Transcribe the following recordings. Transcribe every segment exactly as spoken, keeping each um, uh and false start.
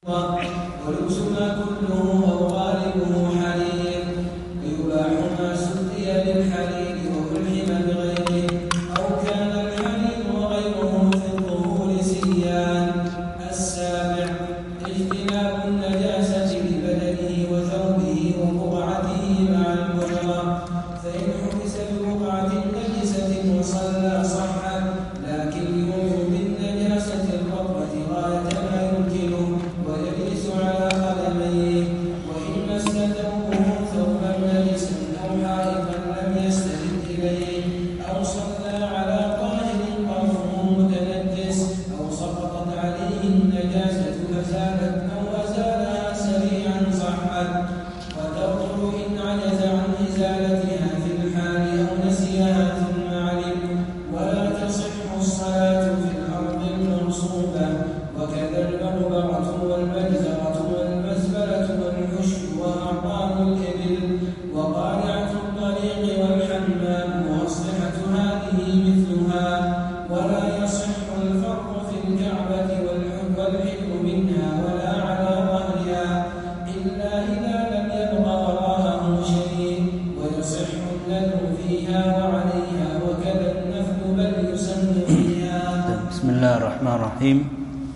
ولبسنا كله أو غالبه حرير، ويباح ما سدي بالحرير وألحم بغيره، أو كان الحرير وغيره في الظهور سيان. السابع اجتناب النجاسة ببدنه وثوبه وبقعته مع القدرة، فإن حبس ببقعة نجسة وصلى صحت، لكن يؤمن بالنجاسة الرطبة غاية ما يمكنه ويجلس على قدميه. وإن مس ثوبه ثوبا نجسا أو حائطا لم يستند إليه، أو صلى على طاهر طرفه متنجس، أو سقطت عليه النجاسة فزالت أو أزالها سريعا صحت، وتبطل إن عجز عن إزالتها في الحال أو نسيها ثم علم. ولا تصح الصلاة في الأرض المغصوبة، وكذا المغبرة والمجزرة والمزبلة والحشي وأعطان الإبل وقارعة الطريق والحمام وأصلحة هذه مثلها. ولا يصح الفرق في الكعبة والحل منها ولا على ظهرها، إلا إذا لم يبق وراءه شيء، ويصح النذر فيها وعليها، وكذا النفل بل يسن فيها. بسم الله الرحمن الرحيم.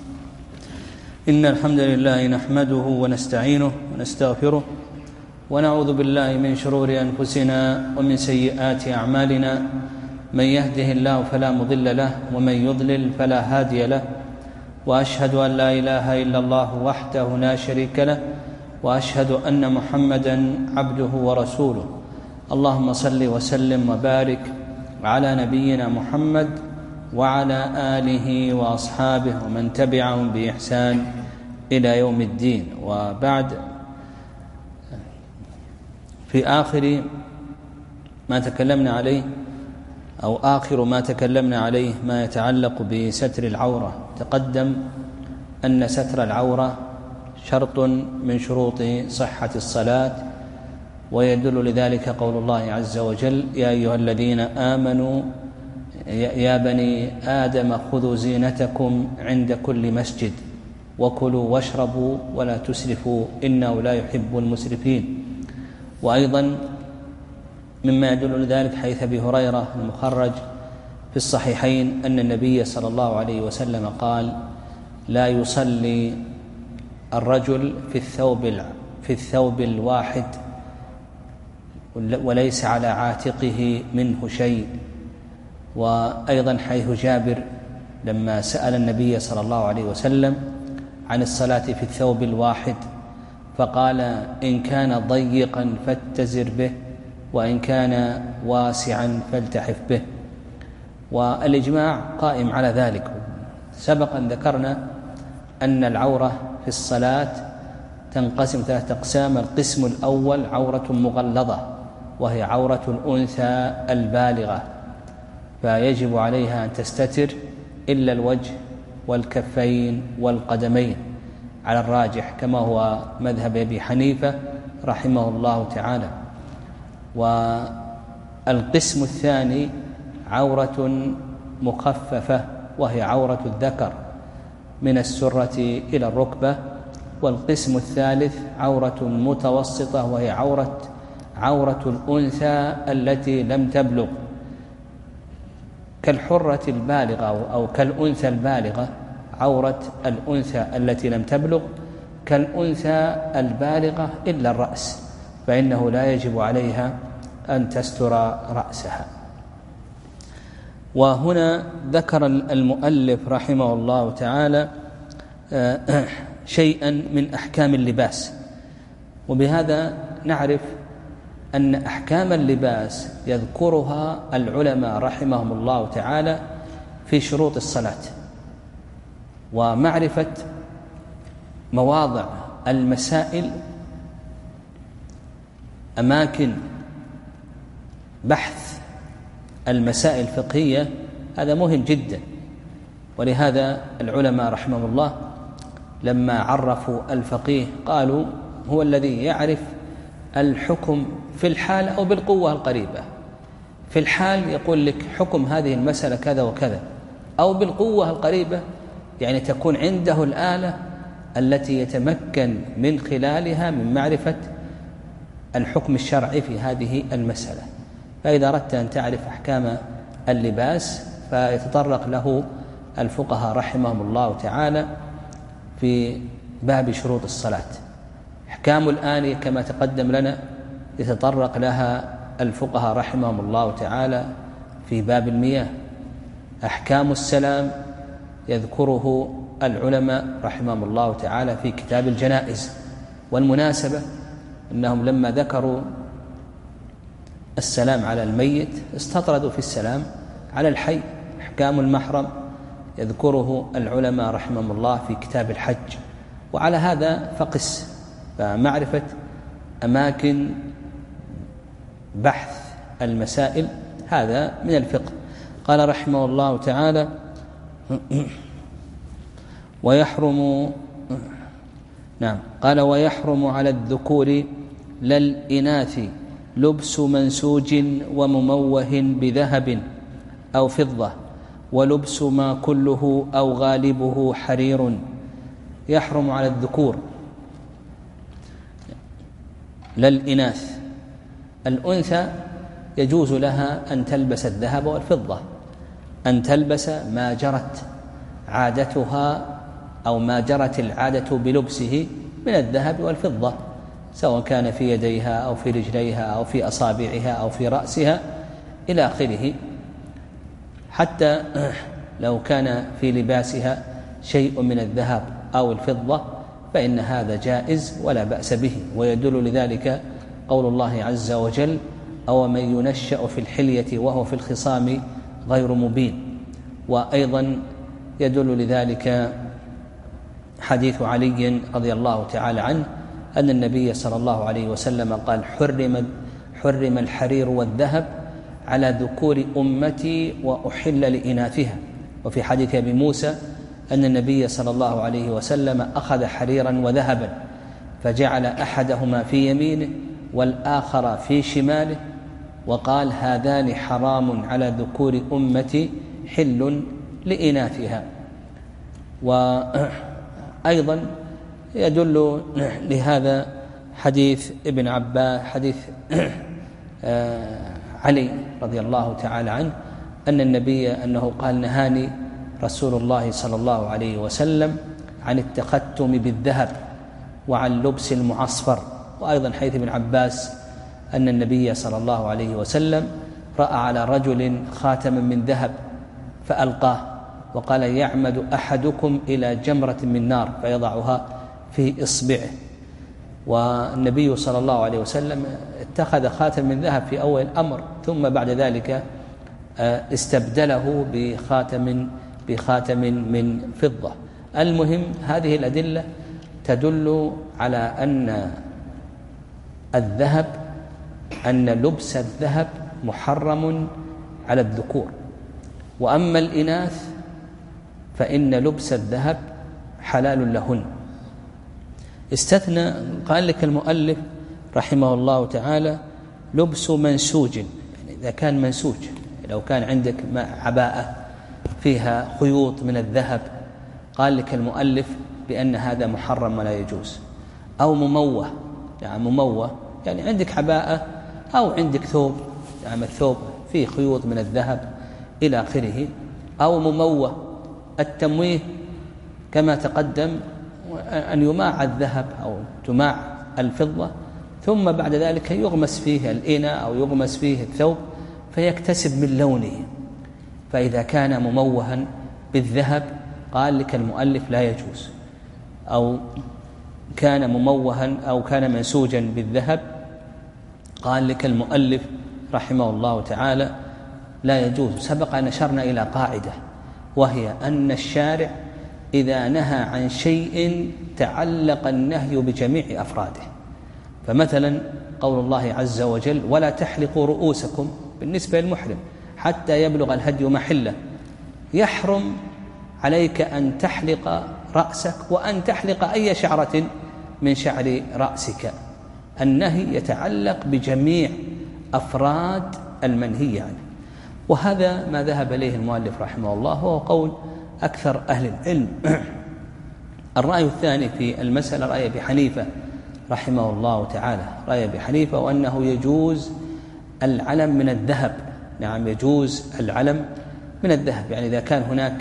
إن الحمد لله نحمده ونستعينه ونستغفره، ونعوذ بالله من شرور أنفسنا ومن سيئات أعمالنا، من يهده الله فلا مضل له ومن يضلل فلا هادي له، وأشهد أن لا إله إلا الله وحده لا شريك له، وأشهد أن محمدا عبده ورسوله. اللهم صل وسلم وبارك على نبينا محمد وعلى آله وأصحابه ومن تبعهم بإحسان إلى يوم الدين. وبعد، في آخر ما تكلمنا عليه أو آخر ما تكلمنا عليه ما يتعلق بستر العورة، تقدم أن ستر العورة شرط من شروط صحة الصلاة، ويدل لذلك قول الله عز وجل: يا أيها الذين آمنوا يا بني آدم خذوا زينتكم عند كل مسجد وكلوا واشربوا ولا تسرفوا إنه لا يحب المسرفين. وأيضا مما يدل لذلك حديث أبي هريرة المخرج في الصحيحين أن النبي صلى الله عليه وسلم قال: لا يصلي الرجل في الثوب في الثوب الواحد وليس على عاتقه منه شيء. وأيضا حيث جابر لما سأل النبي صلى الله عليه وسلم عن الصلاة في الثوب الواحد فقال: إن كان ضيقا فاتزر به، وإن كان واسعا فالتحف به. والإجماع قائم على ذلك. سبق أن ذكرنا أن العورة في الصلاة تنقسم ثلاثة أقسام. القسم الأول عورة مغلظة، وهي عورة الأنثى البالغة، فيجب عليها أن تستتر إلا الوجه والكفين والقدمين على الراجح، كما هو مذهب أبي حنيفة رحمه الله تعالى. والقسم الثاني عورة مخففة، وهي عورة الذكر من السرة إلى الركبة. والقسم الثالث عورة متوسطة، وهي عورة عورة الأنثى التي لم تبلغ، كالحرة البالغة أو كالأنثى البالغة. عورة الأنثى التي لم تبلغ كالأنثى البالغة إلا الرأس، فإنه لا يجب عليها أن تستر رأسها. وهنا ذكر المؤلف رحمه الله تعالى شيئا من أحكام اللباس، وبهذا نعرف أن أحكام اللباس يذكرها العلماء رحمهم الله تعالى في شروط الصلاة، ومعرفة مواضع المسائل أماكن بحث المسائل الفقهية، هذا مهم جدا. ولهذا العلماء رحمهم الله لما عرفوا الفقيه قالوا: هو الذي يعرف الحكم في الحال أو بالقوة القريبة. في الحال يقول لك حكم هذه المسألة كذا وكذا، أو بالقوة القريبة يعني تكون عنده الآلة التي يتمكن من خلالها من معرفة الحكم الشرعي في هذه المسألة. فإذا أردت أن تعرف أحكام اللباس فيتطرق له الفقهاء رحمهم الله تعالى في باب شروط الصلاة. أحكام الآنية كما تقدم لنا يتطرق لها الفقهاء رحمهم الله تعالى في باب المياه. أحكام السلام يذكره العلماء رحمهم الله تعالى في كتاب الجنائز. والمناسبة أنهم لما ذكروا السلام على الميت استطردوا في السلام على الحي. أحكام المحرم يذكره العلماء رحمهم الله في كتاب الحج. وعلى هذا فقس، فمعرفة أماكن بحث المسائل هذا من الفقه. قال رحمه الله تعالى: ويحرم نعم قال ويحرم على الذكور لا الإناث لبس منسوج ومموه بذهب أو فضة ولبس ما كله أو غالبه حرير. يحرم على الذكور لا الإناث. الأنثى يجوز لها أن تلبس الذهب والفضة، أن تلبس ما جرت عادتها أو ما جرت العادة بلبسه من الذهب والفضة، سواء كان في يديها أو في رجليها أو في أصابعها أو في رأسها إلى آخره. حتى لو كان في لباسها شيء من الذهب أو الفضة فإن هذا جائز ولا بأس به. ويدل لذلك قول الله عز وجل: أو من ينشأ في الحلية وهو في الخصام غير مبين. وأيضا يدل لذلك حديث علي رضي الله تعالى عنه أن النبي صلى الله عليه وسلم قال: حرم, حرم الحرير والذهب على ذكور أمتي وأحل لإناثها. وفي حديث أبي موسى أن النبي صلى الله عليه وسلم أخذ حريرا وذهبا فجعل أحدهما في يمينه والآخر في شماله وقال: هذان حرام على ذكور أمتي حل لإناثها. وأيضا يدل لهذا حديث ابن عباس حديث علي رضي الله تعالى عنه أن النبي أنه قال: نهاني رسول الله صلى الله عليه وسلم عن التختم بالذهب وعن لبس المعصفر. وأيضا حديث ابن عباس أن النبي صلى الله عليه وسلم رأى على رجل خاتما من ذهب فألقاه وقال: يعمد أحدكم إلى جمرة من نار فيضعها في إصبعه. والنبي صلى الله عليه وسلم اتخذ خاتم من ذهب في أول الأمر، ثم بعد ذلك استبدله بخاتم بخاتم من فضة. المهم هذه الأدلة تدل على أن الذهب أن لبس الذهب محرم على الذكور، وأما الإناث فإن لبس الذهب حلال لهن. استثنى قال لك المؤلف رحمه الله تعالى لبس منسوج، يعني إذا كان منسوج، لو كان عندك عباءة فيها خيوط من الذهب قال لك المؤلف بأن هذا محرم ولا يجوز. أو مموه، يعني مموه يعني عندك عباءة أو عندك ثوب، يعني الثوب فيه خيوط من الذهب إلى آخره. أو مموه، التمويه كما تقدم أن يماع الذهب أو تماع الفضة ثم بعد ذلك يغمس فيه الإناء أو يغمس فيه الثوب فيكتسب من لونه. فإذا كان مموها بالذهب قال لك المؤلف لا يجوز، أو كان مموها أو كان منسوجا بالذهب قال لك المؤلف رحمه الله تعالى لا يجوز. سبق أن أشرنا إلى قاعدة، وهي أن الشارع إذا نهى عن شيء تعلق النهي بجميع أفراده. فمثلا قول الله عز وجل: ولا تحلقوا رؤوسكم بالنسبة للمحرم حتى يبلغ الهدي محله. يحرم عليك أن تحلق رأسك وأن تحلق أي شعرة من شعر رأسك. النهي يتعلق بجميع أفراد المنهي عنه. وهذا ما ذهب إليه المؤلف رحمه الله، وهو قول أكثر أهل العلم. الرأي الثاني في المسألة رأي أبي حنيفة رحمه الله تعالى، رأي أبي حنيفة وأنه يجوز العلم من الذهب. نعم، يجوز العلم من الذهب، يعني إذا كان هناك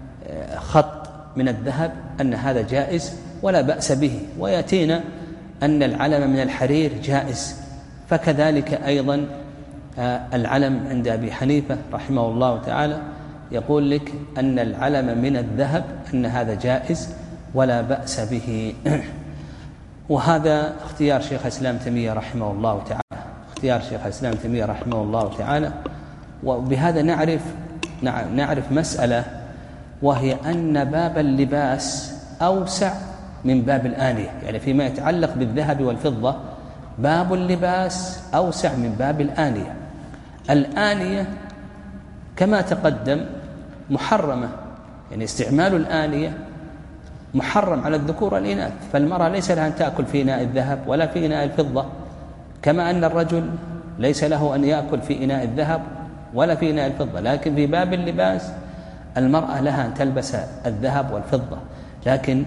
خط من الذهب أن هذا جائز ولا بأس به. ويأتينا أن العلم من الحرير جائز، فكذلك أيضا العلم عند أبي حنيفة رحمه الله تعالى يقول لك أن العلم من الذهب أن هذا جائز ولا بأس به. وهذا اختيار شيخ الإسلام تيمية رحمه الله تعالى، اختيار شيخ الإسلام تيمية رحمه الله تعالى. وبهذا نعرف نعرف مسألة، وهي أن باب اللباس أوسع من باب الآنية. يعني فيما يتعلق بالذهب والفضة باب اللباس أوسع من باب الآنية. الآنية كما تقدم محرمة، يعني استعمال الآنية محرم على الذكور والإناث، فالمرأة ليس لها أن تأكل في إناء الذهب ولا في إناء الفضة، كما أن الرجل ليس له أن يأكل في إناء الذهب ولا في إناء الفضة. لكن في باب اللباس المرأة لها أن تلبس الذهب والفضة، لكن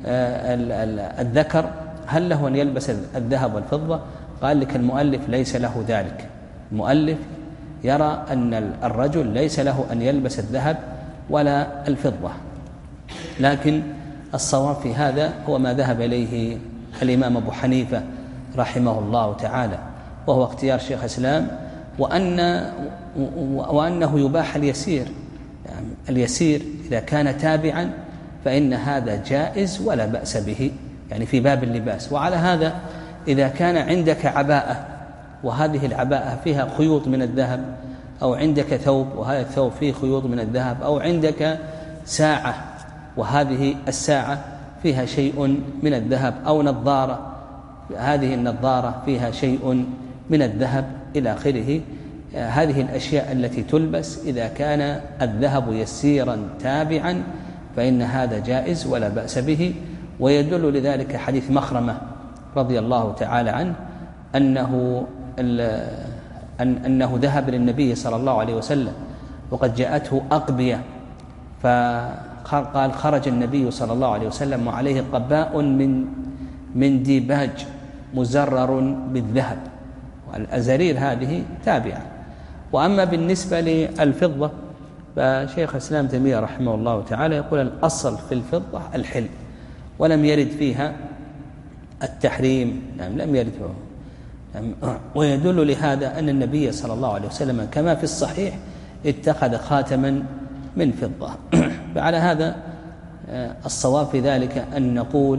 الذكر هل له أن يلبس الذهب والفضة؟ قال لك المؤلف ليس له ذلك. المؤلف يرى أن الرجل ليس له أن يلبس الذهب ولا الفضة، لكن الصواب في هذا هو ما ذهب إليه الإمام أبو حنيفة رحمه الله تعالى، وهو اختيار شيخ الإسلام، وأن وأنه يباح اليسير. يعني اليسير إذا كان تابعا فإن هذا جائز ولا بأس به، يعني في باب اللباس. وعلى هذا إذا كان عندك عباءة وهذه العباءة فيها خيوط من الذهب، أو عندك ثوب وهذا الثوب فيه خيوط من الذهب، أو عندك ساعة وهذه الساعة فيها شيء من الذهب، أو نظارة هذه النظارة فيها شيء من الذهب إلى آخره، هذه الأشياء التي تلبس إذا كان الذهب يسيرا تابعا فإن هذا جائز ولا بأس به. ويدل لذلك حديث مخرمة رضي الله تعالى عنه أنه أنه ذهب للنبي صلى الله عليه وسلم وقد جاءته أقبية، فقال خرج النبي صلى الله عليه وسلم وعليه قباء من من ديباج مزرر بالذهب، والأزارير هذه تابعة. وأما بالنسبة للفضة فشيخ الإسلام تيمية رحمه الله تعالى يقول الأصل في الفضة الحل، ولم يرد فيها التحريم، نعم لم يرد فيها. ويدل لهذا أن النبي صلى الله عليه وسلم كما في الصحيح اتخذ خاتما من فضة. فعلى هذا الصواب في ذلك أن نقول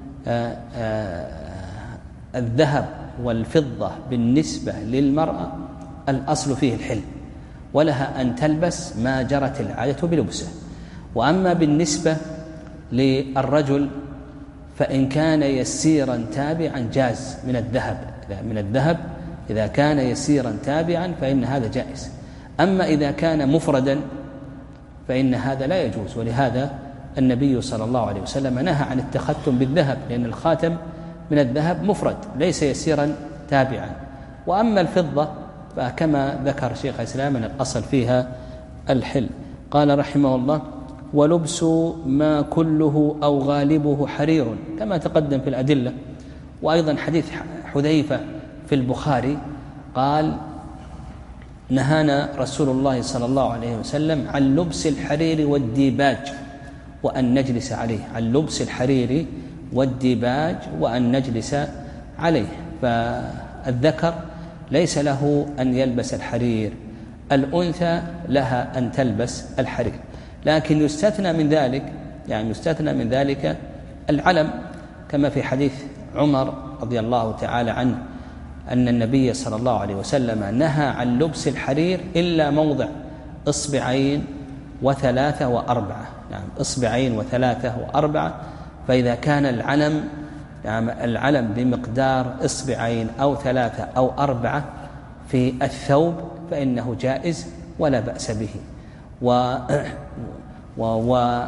الذهب والفضة بالنسبة للمرأة الأصل فيه الحل، ولها أن تلبس ما جرت العادة بلبسه. وأما بالنسبة للرجل فإن كان يسيرا تابعا جاز من الذهب من الذهب إذا كان يسيرا تابعا فإن هذا جائز. أما إذا كان مفردا فإن هذا لا يجوز، ولهذا النبي صلى الله عليه وسلم نهى عن التختم بالذهب، لأن الخاتم من الذهب مفرد ليس يسيرا تابعا. وأما الفضة فكما ذكر شيخ الإسلام أن الأصل فيها الحل. قال رحمه الله ولبس ما كله أو غالبه حرير، كما تقدم في الأدلة. وأيضا حديث حذيفة في البخاري قال نهانا رسول الله صلى الله عليه وسلم عن لبس الحرير والديباج وأن نجلس عليه، عن لبس الحرير والديباج وأن نجلس عليه. فالذكر ليس له أن يلبس الحرير، الأنثى لها أن تلبس الحرير، لكن يستثنى من ذلك يعني يستثنى من ذلك العلم، كما في حديث عمر رضي الله تعالى عنه أن النبي صلى الله عليه وسلم نهى عن لبس الحرير إلا موضع إصبعين وثلاثة وأربعة، نعم إصبعين وثلاثة وأربعة. فإذا كان العلم نعم العلم بمقدار إصبعين أو ثلاثة أو أربعة في الثوب فإنه جائز ولا بأس به. و, و... و...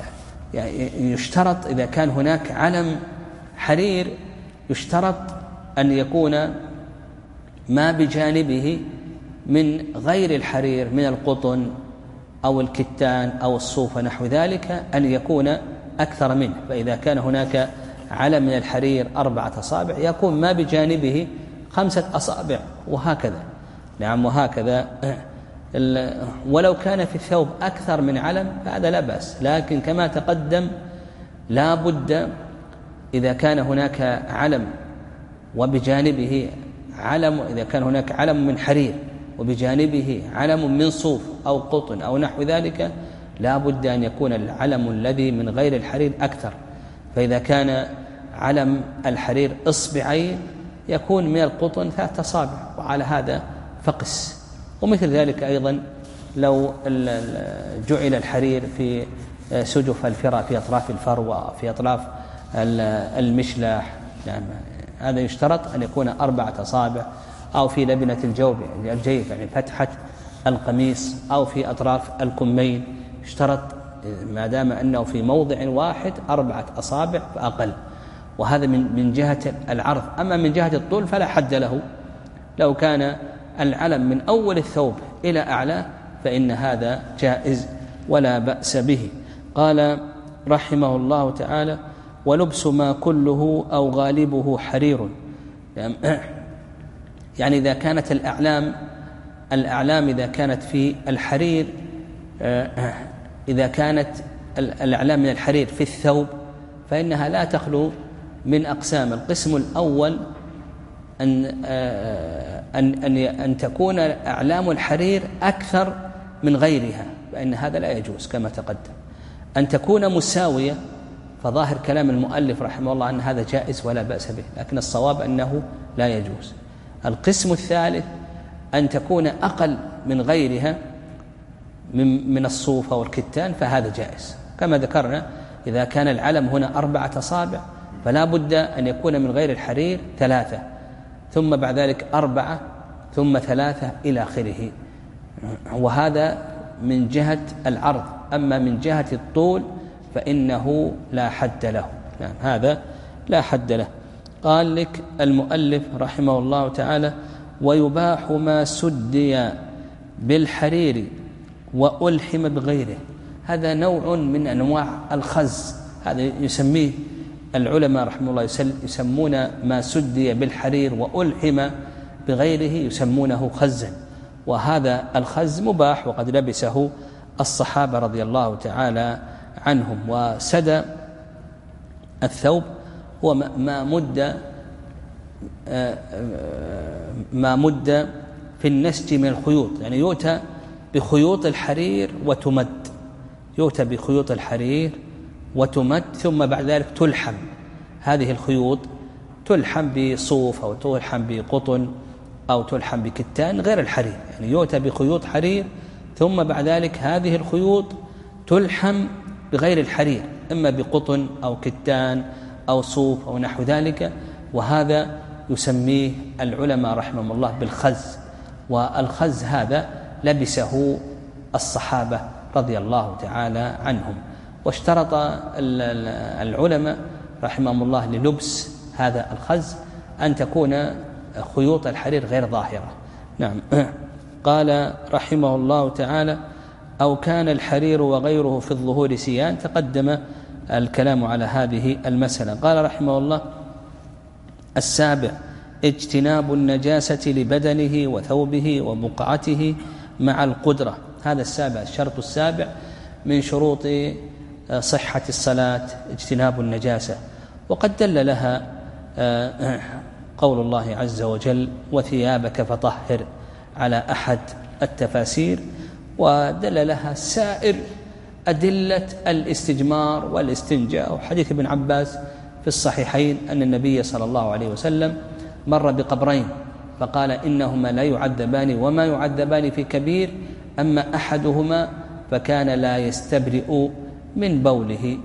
يشترط إذا كان هناك علم حرير يشترط أن يكون ما بجانبه من غير الحرير من القطن أو الكتان أو الصوف نحو ذلك أن يكون أكثر منه. فإذا كان هناك علم من الحرير أربعة أصابع يكون ما بجانبه خمسة أصابع وهكذا. نعم وهكذا. ولو كان في الثوب أكثر من علم فهذا لا بأس، لكن كما تقدم لا بد إذا كان هناك علم وبجانبه علم، إذا كان هناك علم من حرير وبجانبه علم من صوف أو قطن أو نحو ذلك، لا بد أن يكون العلم الذي من غير الحرير أكثر. فإذا كان علم الحرير إصبعين يكون من القطن ثلاثة أصابع، وعلى هذا فقس. ومثل ذلك أيضا لو جعل الحرير في سجف الفرة في أطراف الفروة في أطراف المشلح، يعني هذا يشترط أن يكون أربعة أصابع، أو في لبنة الجوب الجيف يعني فتحة القميص، أو في أطراف الكمين يشترط ما دام أنه في موضع واحد أربعة أصابع فأقل. وهذا من من جهة العرض. أما من جهة الطول فلا حد له، لو كان العلم من أول الثوب إلى أعلاه فإن هذا جائز ولا بأس به. قال رحمه الله تعالى: ولبس ما كله أو غالبه حرير. يعني إذا كانت الأعلام الأعلام إذا كانت في الحرير، إذا كانت الأعلام من الحرير في الثوب فإنها لا تخلو من أقسام. القسم الأول أن أن أن أن تكون أعلام الحرير أكثر من غيرها، فإن هذا لا يجوز كما تقدم. أن تكون مساوية، فظاهر كلام المؤلف رحمه الله أن هذا جائز ولا بأس به، لكن الصواب أنه لا يجوز. القسم الثالث أن تكون أقل من غيرها من من الصوف أو الكتان، فهذا جائز. كما ذكرنا إذا كان العلم هنا أربعة أصابع فلا بد أن يكون من غير الحرير ثلاثة، ثم بعد ذلك أربعة، ثم ثلاثة إلى آخره. وهذا من جهة العرض. أما من جهة الطول فإنه لا حد له. يعني هذا لا حد له. قال لك المؤلف رحمه الله تعالى: ويباح ما سدي بالحرير وألحم بغيره. هذا نوع من أنواع الخز، هذا يسميه العلماء رحمه الله يسمون ما سدي بالحرير وألحم بغيره يسمونه خزا. وهذا الخز مباح وقد لبسه الصحابة رضي الله تعالى عنهم. وسدى الثوب هو ما مد ما مد في النسج من الخيوط، يعني يؤتى بخيوط الحرير وتمد، يؤتى بخيوط الحرير وتمد، ثم بعد ذلك تلحم. هذه الخيوط تلحم بصوف أو تلحم بقطن أو تلحم بكتان غير الحرير، يعني يؤتى بخيوط حرير ثم بعد ذلك هذه الخيوط تلحم بغير الحرير، إما بقطن أو كتان أو صوف أو نحو ذلك. وهذا يسميه العلماء رحمهم الله بالخز. والخز هذا لبسه الصحابة رضي الله تعالى عنهم. واشترط العلماء رحمهم الله للبس هذا الخز أن تكون خيوط الحرير غير ظاهرة. نعم. قال رحمه الله تعالى: أو كان الحرير وغيره في الظهور سيان. تقدم الكلام على هذه المسألة. قال رحمه الله: السابع اجتناب النجاسة لبدنه وثوبه وبقعته مع القدرة. هذا السابع، الشرط السابع من شروط صحة الصلاة اجتناب النجاسة. وقد دل لها قول الله عز وجل: وثيابك فطهر على أحد التفاسير، ودل لها سائر أدلة الاستجمار والاستنجاء. وحديث ابن عباس في الصحيحين أن النبي صلى الله عليه وسلم مر بقبرين فقال: إنهما لا يعذبان وما يعذبان في كبير، أما أحدهما فكان لا يستبرئ من بوله.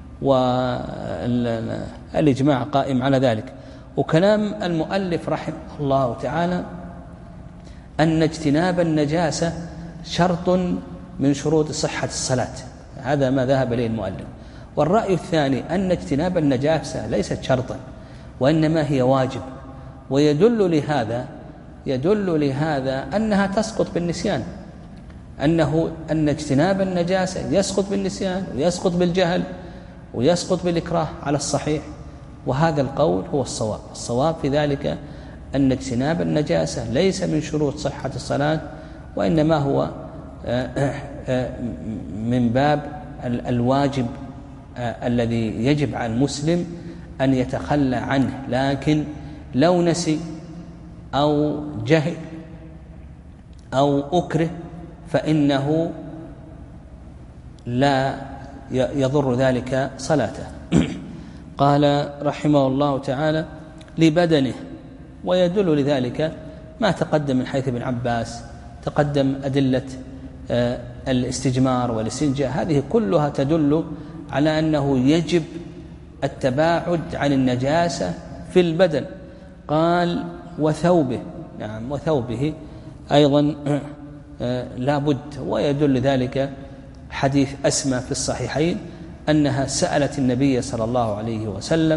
والإجماع قائم على ذلك. وكلام المؤلف رحمه الله تعالى أن اجتناب النجاسة شرط من شروط صحة الصلاة، هذا ما ذهب إليه المؤلف. والرأي الثاني أن اجتناب النجاسة ليست شرطا وإنما هي واجب. ويدل لهذا يدل لهذا أنها تسقط بالنسيان، أنه أن اجتناب النجاسة يسقط بالنسيان ويسقط بالجهل. ويسقط بالإكراه على الصحيح، وهذا القول هو الصواب. الصواب في ذلك أن اجتناب النجاسة ليس من شروط صحة الصلاة، وإنما هو من باب الواجب الذي يجب على المسلم أن يتخلى عنه، لكن لو نسي أو جهل أو أكره فإنه لا يضر ذلك صلاته. قال رحمه الله تعالى لبدنه، ويدل لذلك ما تقدم من حيث ابن عباس، تقدم أدلة الاستجمار والاستنجاء، هذه كلها تدل على أنه يجب التباعد عن النجاسة في البدن. قال وثوبه، نعم وثوبه أيضا لا بد، ويدل ذلك حديث أسماء في الصحيحين أنها سألت النبي صلى الله عليه وسلم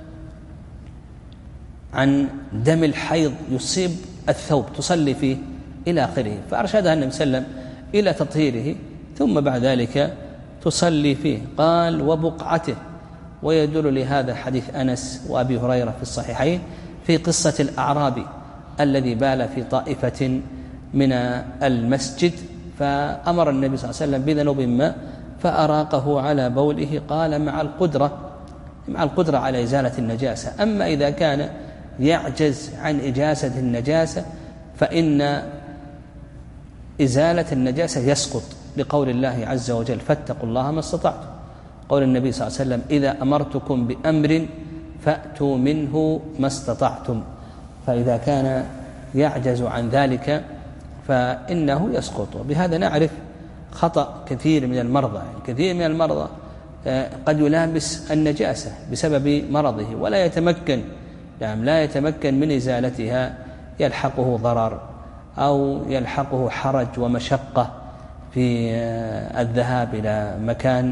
عن دم الحيض يصيب الثوب تصلي فيه إلى آخره، فأرشدها النبي صلى الله عليه وسلم إلى تطهيره ثم بعد ذلك تصلي فيه. قال وبقعته، ويدل لهذا حديث أنس وأبي هريرة في الصحيحين في قصة الأعرابي الذي بال في طائفة من المسجد، فأمر النبي صلى الله عليه وسلم بذنوب ماء فأراقه على بوله. قال مع القدرة مع القدرة على إزالة النجاسة، أما إذا كان يعجز عن إجازة النجاسة فإن إزالة النجاسة يسقط، لقول الله عز وجل فاتقوا الله ما استطعتم. قول النبي صلى الله عليه وسلم إذا أمرتكم بأمر فأتوا منه ما استطعتم، فإذا كان يعجز عن ذلك فإنه يسقط. بهذا نعرف خطأ كثير من المرضى، يعني كثير من المرضى قد يلامس النجاسة بسبب مرضه ولا يتمكن يعني لا يتمكن من إزالتها، يلحقه ضرر أو يلحقه حرج ومشقة في الذهاب إلى مكان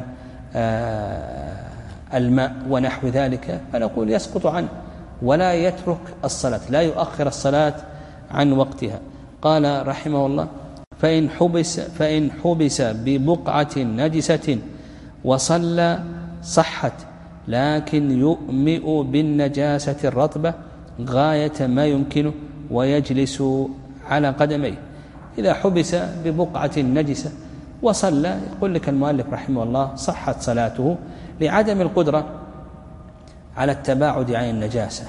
الماء ونحو ذلك، فنقول يسقط عنه ولا يترك الصلاة، لا يؤخر الصلاة عن وقتها. قال رحمه الله فإن حبس, فإن حبس ببقعة نجسة وصلى صحت، لكن يؤمئ بالنجاسة الرطبة غاية ما يمكنه ويجلس على قدميه. إذا حبس ببقعة نجسة وصلى، يقول لك المؤلف رحمه الله صحت صلاته لعدم القدرة على التباعد عن النجاسة،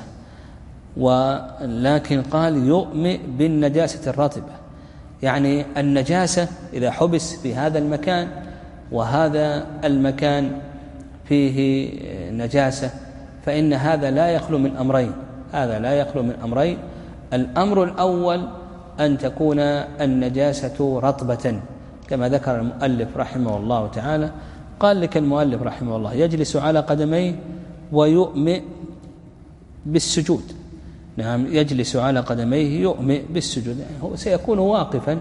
ولكن قال يؤمئ بالنجاسة الرطبة، يعني النجاسة إذا حبس في هذا المكان وهذا المكان فيه نجاسة فإن هذا لا يخلو من أمرين هذا لا يخلو من أمرين الأمر الأول أن تكون النجاسة رطبة كما ذكر المؤلف رحمه الله تعالى. قال لك المؤلف رحمه الله يجلس على قدميه ويؤمئ بالسجود. نعم، يجلس على قدميه يؤمئ بالسجود، يعني هو سيكون واقفا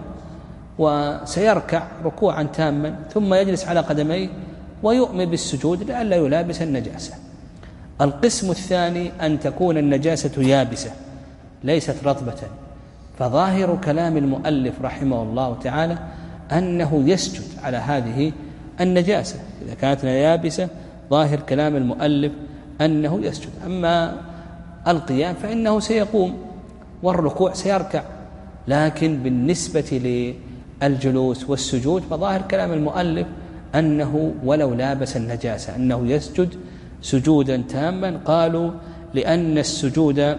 وسيركع ركوعا تاما ثم يجلس على قدميه ويؤمئ بالسجود لئلا يلابس النجاسة. القسم الثاني أن تكون النجاسة يابسة ليست رطبة، فظاهر كلام المؤلف رحمه الله تعالى أنه يسجد على هذه النجاسة إذا كانت يابسة. ظاهر كلام المؤلف أنه يسجد، أما القيام فإنه سيقوم والركوع سيركع، لكن بالنسبة للجلوس والسجود فظاهر كلام المؤلف أنه ولو لابس النجاسة أنه يسجد سجودا تاما. قالوا لأن السجود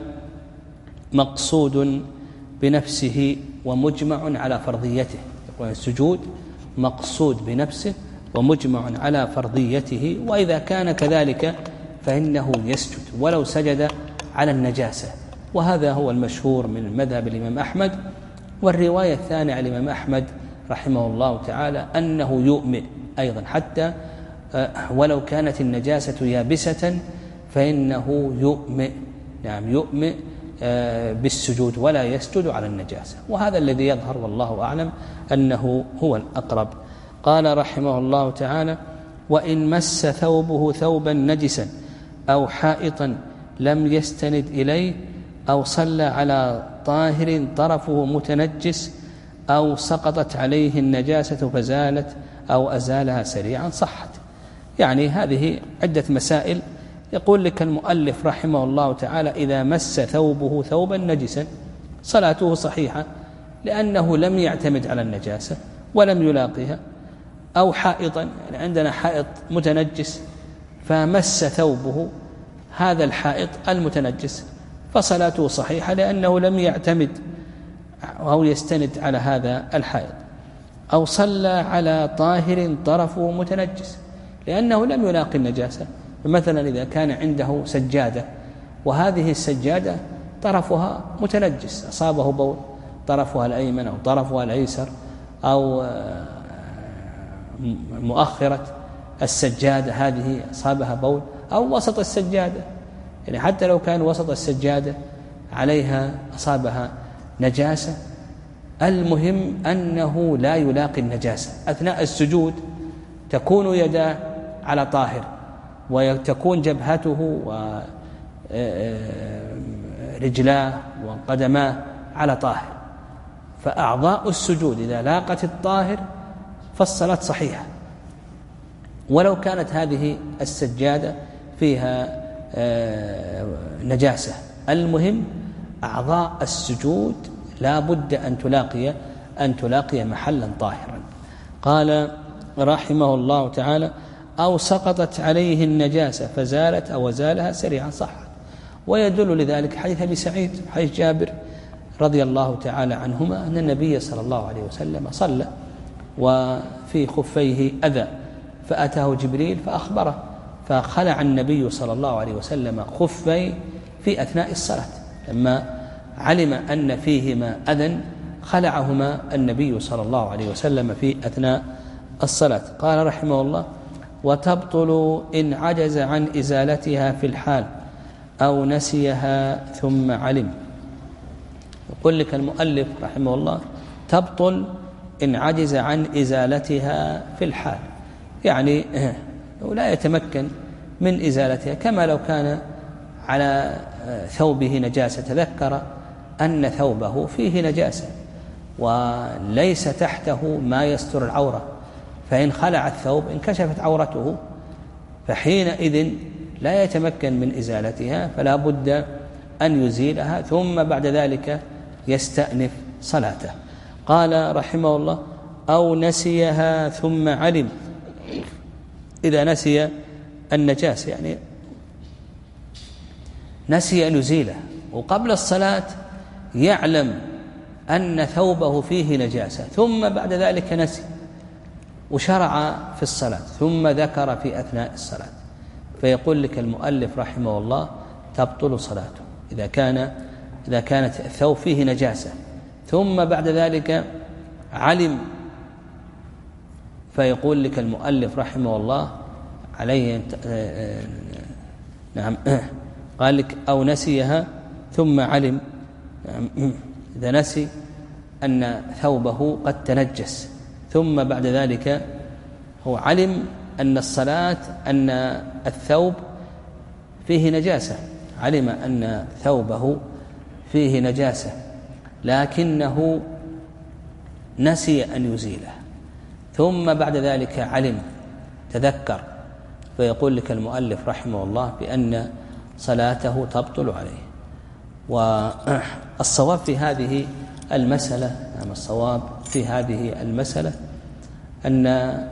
مقصود بنفسه ومجمع على فرضيته، يقول السجود مقصود بنفسه ومجمع على فرضيته، وإذا كان كذلك فإنه يسجد ولو سجد على النجاسة، وهذا هو المشهور من مذهب الإمام أحمد. والرواية الثانية عن الإمام أحمد رحمه الله تعالى أنه يؤمئ أيضا حتى ولو كانت النجاسة يابسة فإنه يؤمئ، نعم يؤمئ بالسجود ولا يسجد على النجاسة، وهذا الذي يظهر والله أعلم أنه هو الأقرب. قال رحمه الله تعالى وإن مس ثوبه ثوبا نجسا أو حائطا لم يستند إليه أو صلى على طاهر طرفه متنجس أو سقطت عليه النجاسة فزالت أو أزالها سريعا صحت. يعني هذه عدة مسائل. يقول لك المؤلف رحمه الله تعالى: إذا مس ثوبه ثوبا نجسا صلاته صحيحة لأنه لم يعتمد على النجاسة ولم يلاقيها. أو حائطا، يعني عندنا حائط متنجس فمس ثوبه هذا الحائط المتنجس فصلاته صحيحة لأنه لم يعتمد أو يستند على هذا الحائط. أو صلى على طاهر طرفه متنجس لأنه لم يلاقي النجاسة. فمثلا إذا كان عنده سجادة وهذه السجادة طرفها متنجس، أصابه بول طرفها الأيمن أو طرفها الأيسر أو مؤخرة السجادة هذه أصابها بول، أو وسط السجادة، يعني حتى لو كان وسط السجادة عليها أصابها نجاسة، المهم أنه لا يلاقي النجاسة. أثناء السجود تكون يداه على طاهر وتكون جبهته ورجلاه وقدماه على طاهر، فأعضاء السجود إذا لاقت الطاهر فالصلاة صحيحة ولو كانت هذه السجادة فيها نجاسة. المهم أعضاء السجود لا بد أن تلاقي أن تلاقي محلا طاهرا. قال رحمه الله تعالى: أو سقطت عليه النجاسة فزالت أو زالها سريعا صحت. ويدل لذلك حديث أبي سعيد حديث جابر رضي الله تعالى عنهما أن النبي صلى الله عليه وسلم صلى وفي خفيه أذى فأتاه جبريل فأخبره، فخلع النبي صلى الله عليه وسلم خفيه في أثناء الصلاة، لما علم أن فيهما أذى خلعهما النبي صلى الله عليه وسلم في أثناء الصلاة. قال رحمه الله: وتبطل إن عجز عن إزالتها في الحال أو نسيها ثم علم. يقول لك المؤلف رحمه الله: تبطل إن عجز عن إزالتها في الحال، يعني لا يتمكن من إزالتها، كما لو كان على ثوبه نجاسة تذكر أن ثوبه فيه نجاسة وليس تحته ما يستر العورة، فإن خلع الثوب انكشفت عورته، فحينئذ لا يتمكن من إزالتها، فلا بد أن يزيلها ثم بعد ذلك يستأنف صلاته. قال رحمه الله: أو نسيها ثم علم. إذا نسي النجاسة يعني نسي أن يزيله وقبل الصلاة يعلم أن ثوبه فيه نجاسة ثم بعد ذلك نسي وشرع في الصلاة ثم ذكر في أثناء الصلاة، فيقول لك المؤلف رحمه الله: تبطل صلاته إذا كان إذا كانت الثوب فيه نجاسة ثم بعد ذلك علم. فيقول لك المؤلف رحمه الله عليه نعم قال لك: أو نسيها ثم علم. إذا نسي أن ثوبه قد تنجس ثم بعد ذلك هو علم أن الصلاة أن الثوب فيه نجاسة، علم أن ثوبه فيه نجاسة لكنه نسي أن يزيله ثم بعد ذلك علم تذكر، فيقول لك المؤلف رحمه الله بأن صلاته تبطل عليه. والصواب في هذه المسألة نعم الصواب في هذه المسألة أن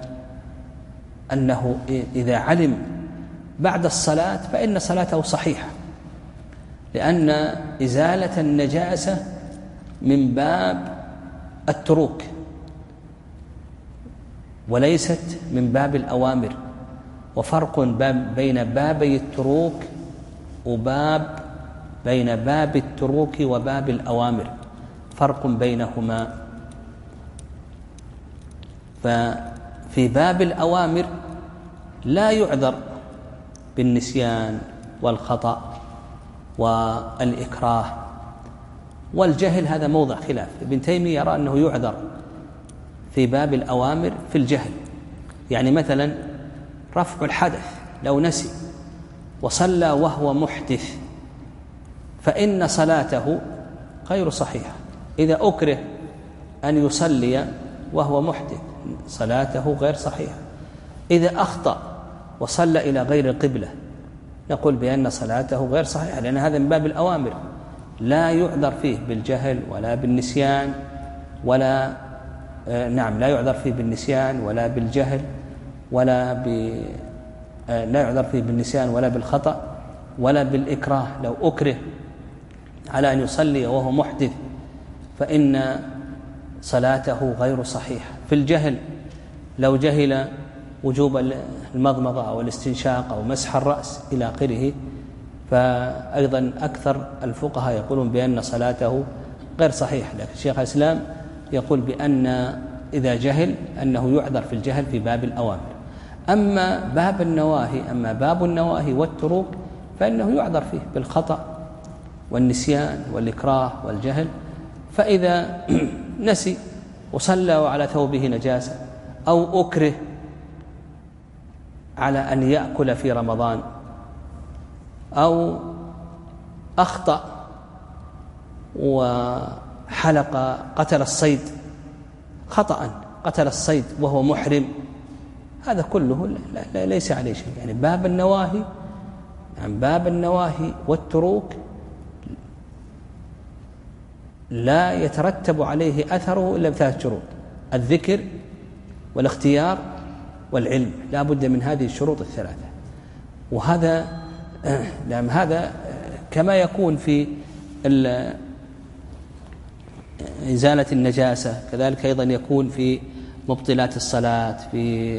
أنه إذا علم بعد الصلاة فإن صلاته صحيحة، لأن إزالة النجاسة من باب التروك وليست من باب الأوامر، وفرق بين بابي التروك وباب بين باب التروك وباب الأوامر، فرق بينهما. ففي باب الأوامر لا يعذر بالنسيان والخطأ والإكراه والجهل، هذا موضع خلاف. ابن تيمية يرى أنه يعذر في باب الأوامر في الجهل، يعني مثلا رفع الحدث لو نسي وصلى وهو محدث فإن صلاته غير صحيحة. إذا أكره أن يصلي وهو محدث صلاته غير صحيحة. إذا أخطأ وصلى إلى غير القبلة نقول بأن صلاته غير صحيحة، لأن هذا من باب الأوامر لا يعذر فيه بالجهل ولا بالنسيان ولا آه نعم لا يعذر فيه بالنسيان ولا بالجهل ولا ب آه لا يعذر فيه بالنسيان ولا بالخطأ ولا بالإكراه. لو أكره على أن يصلي وهو محدث فإن صلاته غير صحيحة. في الجهل لو جهل وجوب المضمضة أو الاستنشاق أو مسح الرأس إلى آخره فأيضا أكثر الفقهاء يقولون بأن صلاته غير صحيحة، لكن شيخ الإسلام يقول بأن إذا جهل أنه يعذر في الجهل في باب الأوامر. أما باب النواهي أما باب النواهي والتروك فإنه يعذر فيه بالخطأ والنسيان والإكراه والجهل. فإذا نسي وصلى وعلى ثوبه نجاسة أو أكره على أن يأكل في رمضان أو أخطأ وحلق قتل الصيد خطأ قتل الصيد وهو محرم، هذا كله لا لا ليس عليه شيء. يعني باب النواهي يعني باب النواهي والتروك لا يترتب عليه أثره إلا بثلاث شروط: الذكر والاختيار والعلم، لا بد من هذه الشروط الثلاثة. وهذا نعم هذا كما يكون في إزالة النجاسة كذلك أيضا يكون في مبطلات الصلاة، في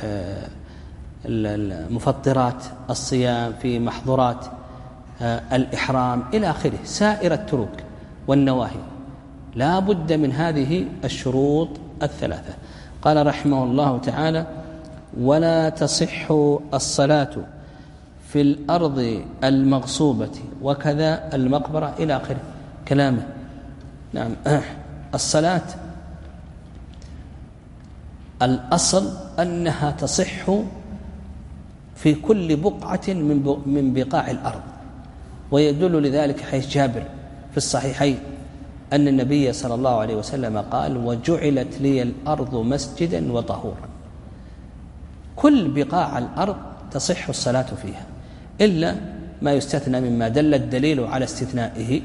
مفطرات الصيام، في محظورات الإحرام إلى آخره. سائر التروك والنواهي لا بد من هذه الشروط الثلاثة. قال رحمه الله تعالى: ولا تصح الصلاة في الأرض المغصوبة وكذا المقبرة إلى آخر كلامه. نعم الصلاة الأصل أنها تصح في كل بقعة من بقاع الأرض، ويدل لذلك حيث جابر في الصحيحين أن النبي صلى الله عليه وسلم قال: وجعلت لي الأرض مسجدا وطهورا. كل بقاع الأرض تصح الصلاة فيها إلا ما يستثنى مما دل الدليل على استثنائه،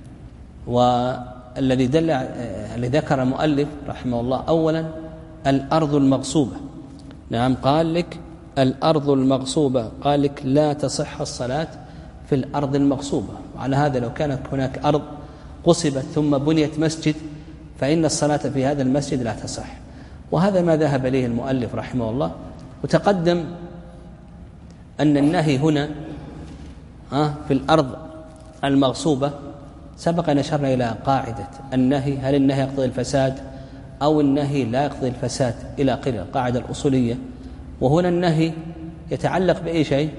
والذي دل الذي ذكر المؤلف رحمه الله أولا الأرض المغصوبة. نعم قال لك الأرض المغصوبة، قال لك لا تصح الصلاة في الأرض المغصوبة. وعلى هذا لو كانت هناك أرض غصبت ثم بنيت مسجد فإن الصلاة في هذا المسجد لا تصح، وهذا ما ذهب إليه المؤلف رحمه الله. وتقدم أن النهي هنا في الأرض المغصوبة سبق أن أشرنا إلى قاعدة النهي، هل النهي يقتضي الفساد أو النهي لا يقتضي الفساد إلى آخره، القاعدة الأصولية. وهنا النهي يتعلق بأي شيء؟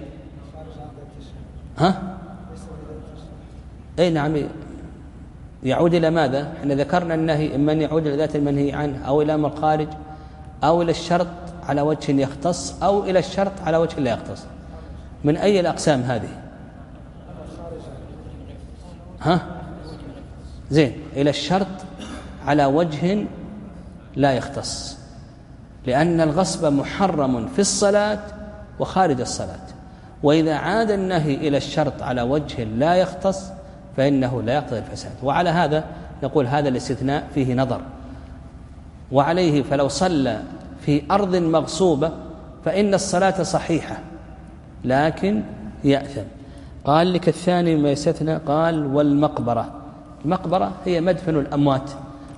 ها؟ أي نعم، يعود إلى ماذا؟ احنا ذكرنا النهي إما أن يعود إلى ذات المنهي عنه أو إلى أمر خارج أو إلى الشرط على وجه يختص أو إلى الشرط على وجه لا يختص. من أي الأقسام هذه؟ ها؟ زين، إلى الشرط على وجه لا يختص، لأن الغصب محرم في الصلاة وخارج الصلاة. وإذا عاد النهي إلى الشرط على وجه لا يختص فإنه لا يقتضي الفساد. وعلى هذا نقول هذا الاستثناء فيه نظر، وعليه فلو صلى في أرض مغصوبة فإن الصلاة صحيحة لكن يأثم. قال لك الثاني ما يستثنى، قال والمقبرة. المقبرة هي مدفن الأموات،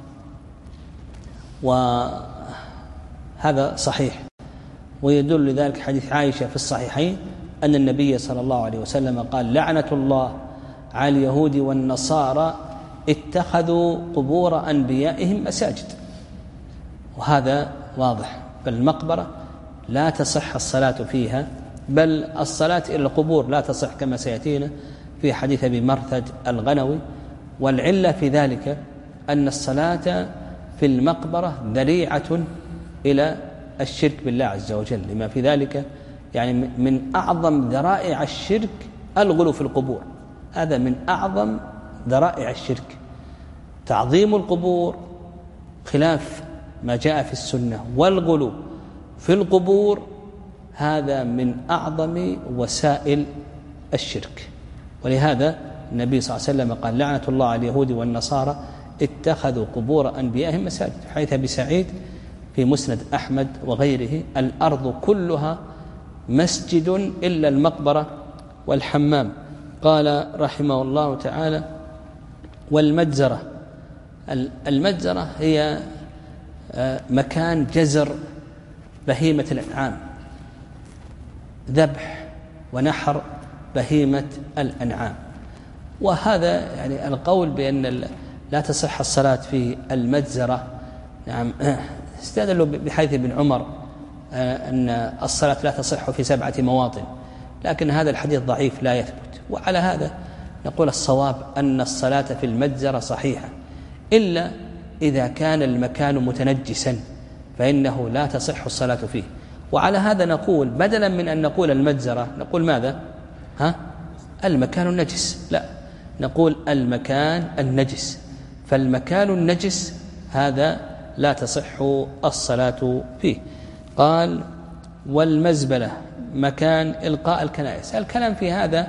وهذا صحيح، ويدل لذلك حديث عائشة في الصحيحين أن النبي صلى الله عليه وسلم قال: لعنة الله على اليهود والنصارى اتخذوا قبور أنبيائهم مساجد. وهذا واضح. فالمقبرة لا تصح الصلاة فيها، بل الصلاة إلى القبور لا تصح كما سيأتينا في حديث أبي مرثد الغنوي. والعلة في ذلك أن الصلاة في المقبرة ذريعة إلى الشرك بالله عز وجل، لما في ذلك يعني من أعظم ذرائع الشرك الغلو في القبور. هذا من أعظم ذرائع الشرك، تعظيم القبور خلاف ما جاء في السنة، والغلو في القبور هذا من أعظم وسائل الشرك. ولهذا النبي صلى الله عليه وسلم قال لعنة الله على اليهود والنصارى اتخذوا قبور أنبيائهم مساجد، حيث أبي سعيد في مسند أحمد وغيره الأرض كلها مسجد إلا المقبرة والحمام. قال رحمه الله تعالى: والمجزرة. المجزرة هي مكان جزر بهيمة الأنعام، ذبح ونحر بهيمة الأنعام. وهذا يعني القول بأن لا تصح الصلاة في المجزرة، نعم، استدلوا بحيث ابن عمر أن الصلاة لا تصح في سبعة مواطن، لكن هذا الحديث ضعيف لا يثبت. وعلى هذا نقول الصواب أن الصلاة في المجزرة صحيحة، إلا إذا كان المكان متنجسا فإنه لا تصح الصلاة فيه. وعلى هذا نقول بدلا من أن نقول المجزرة نقول ماذا؟ ها؟ المكان النجس. لا، نقول المكان النجس. فالمكان النجس هذا لا تصح الصلاة فيه. قال: والمزبلة مكان إلقاء الكنائس. الكلام في هذا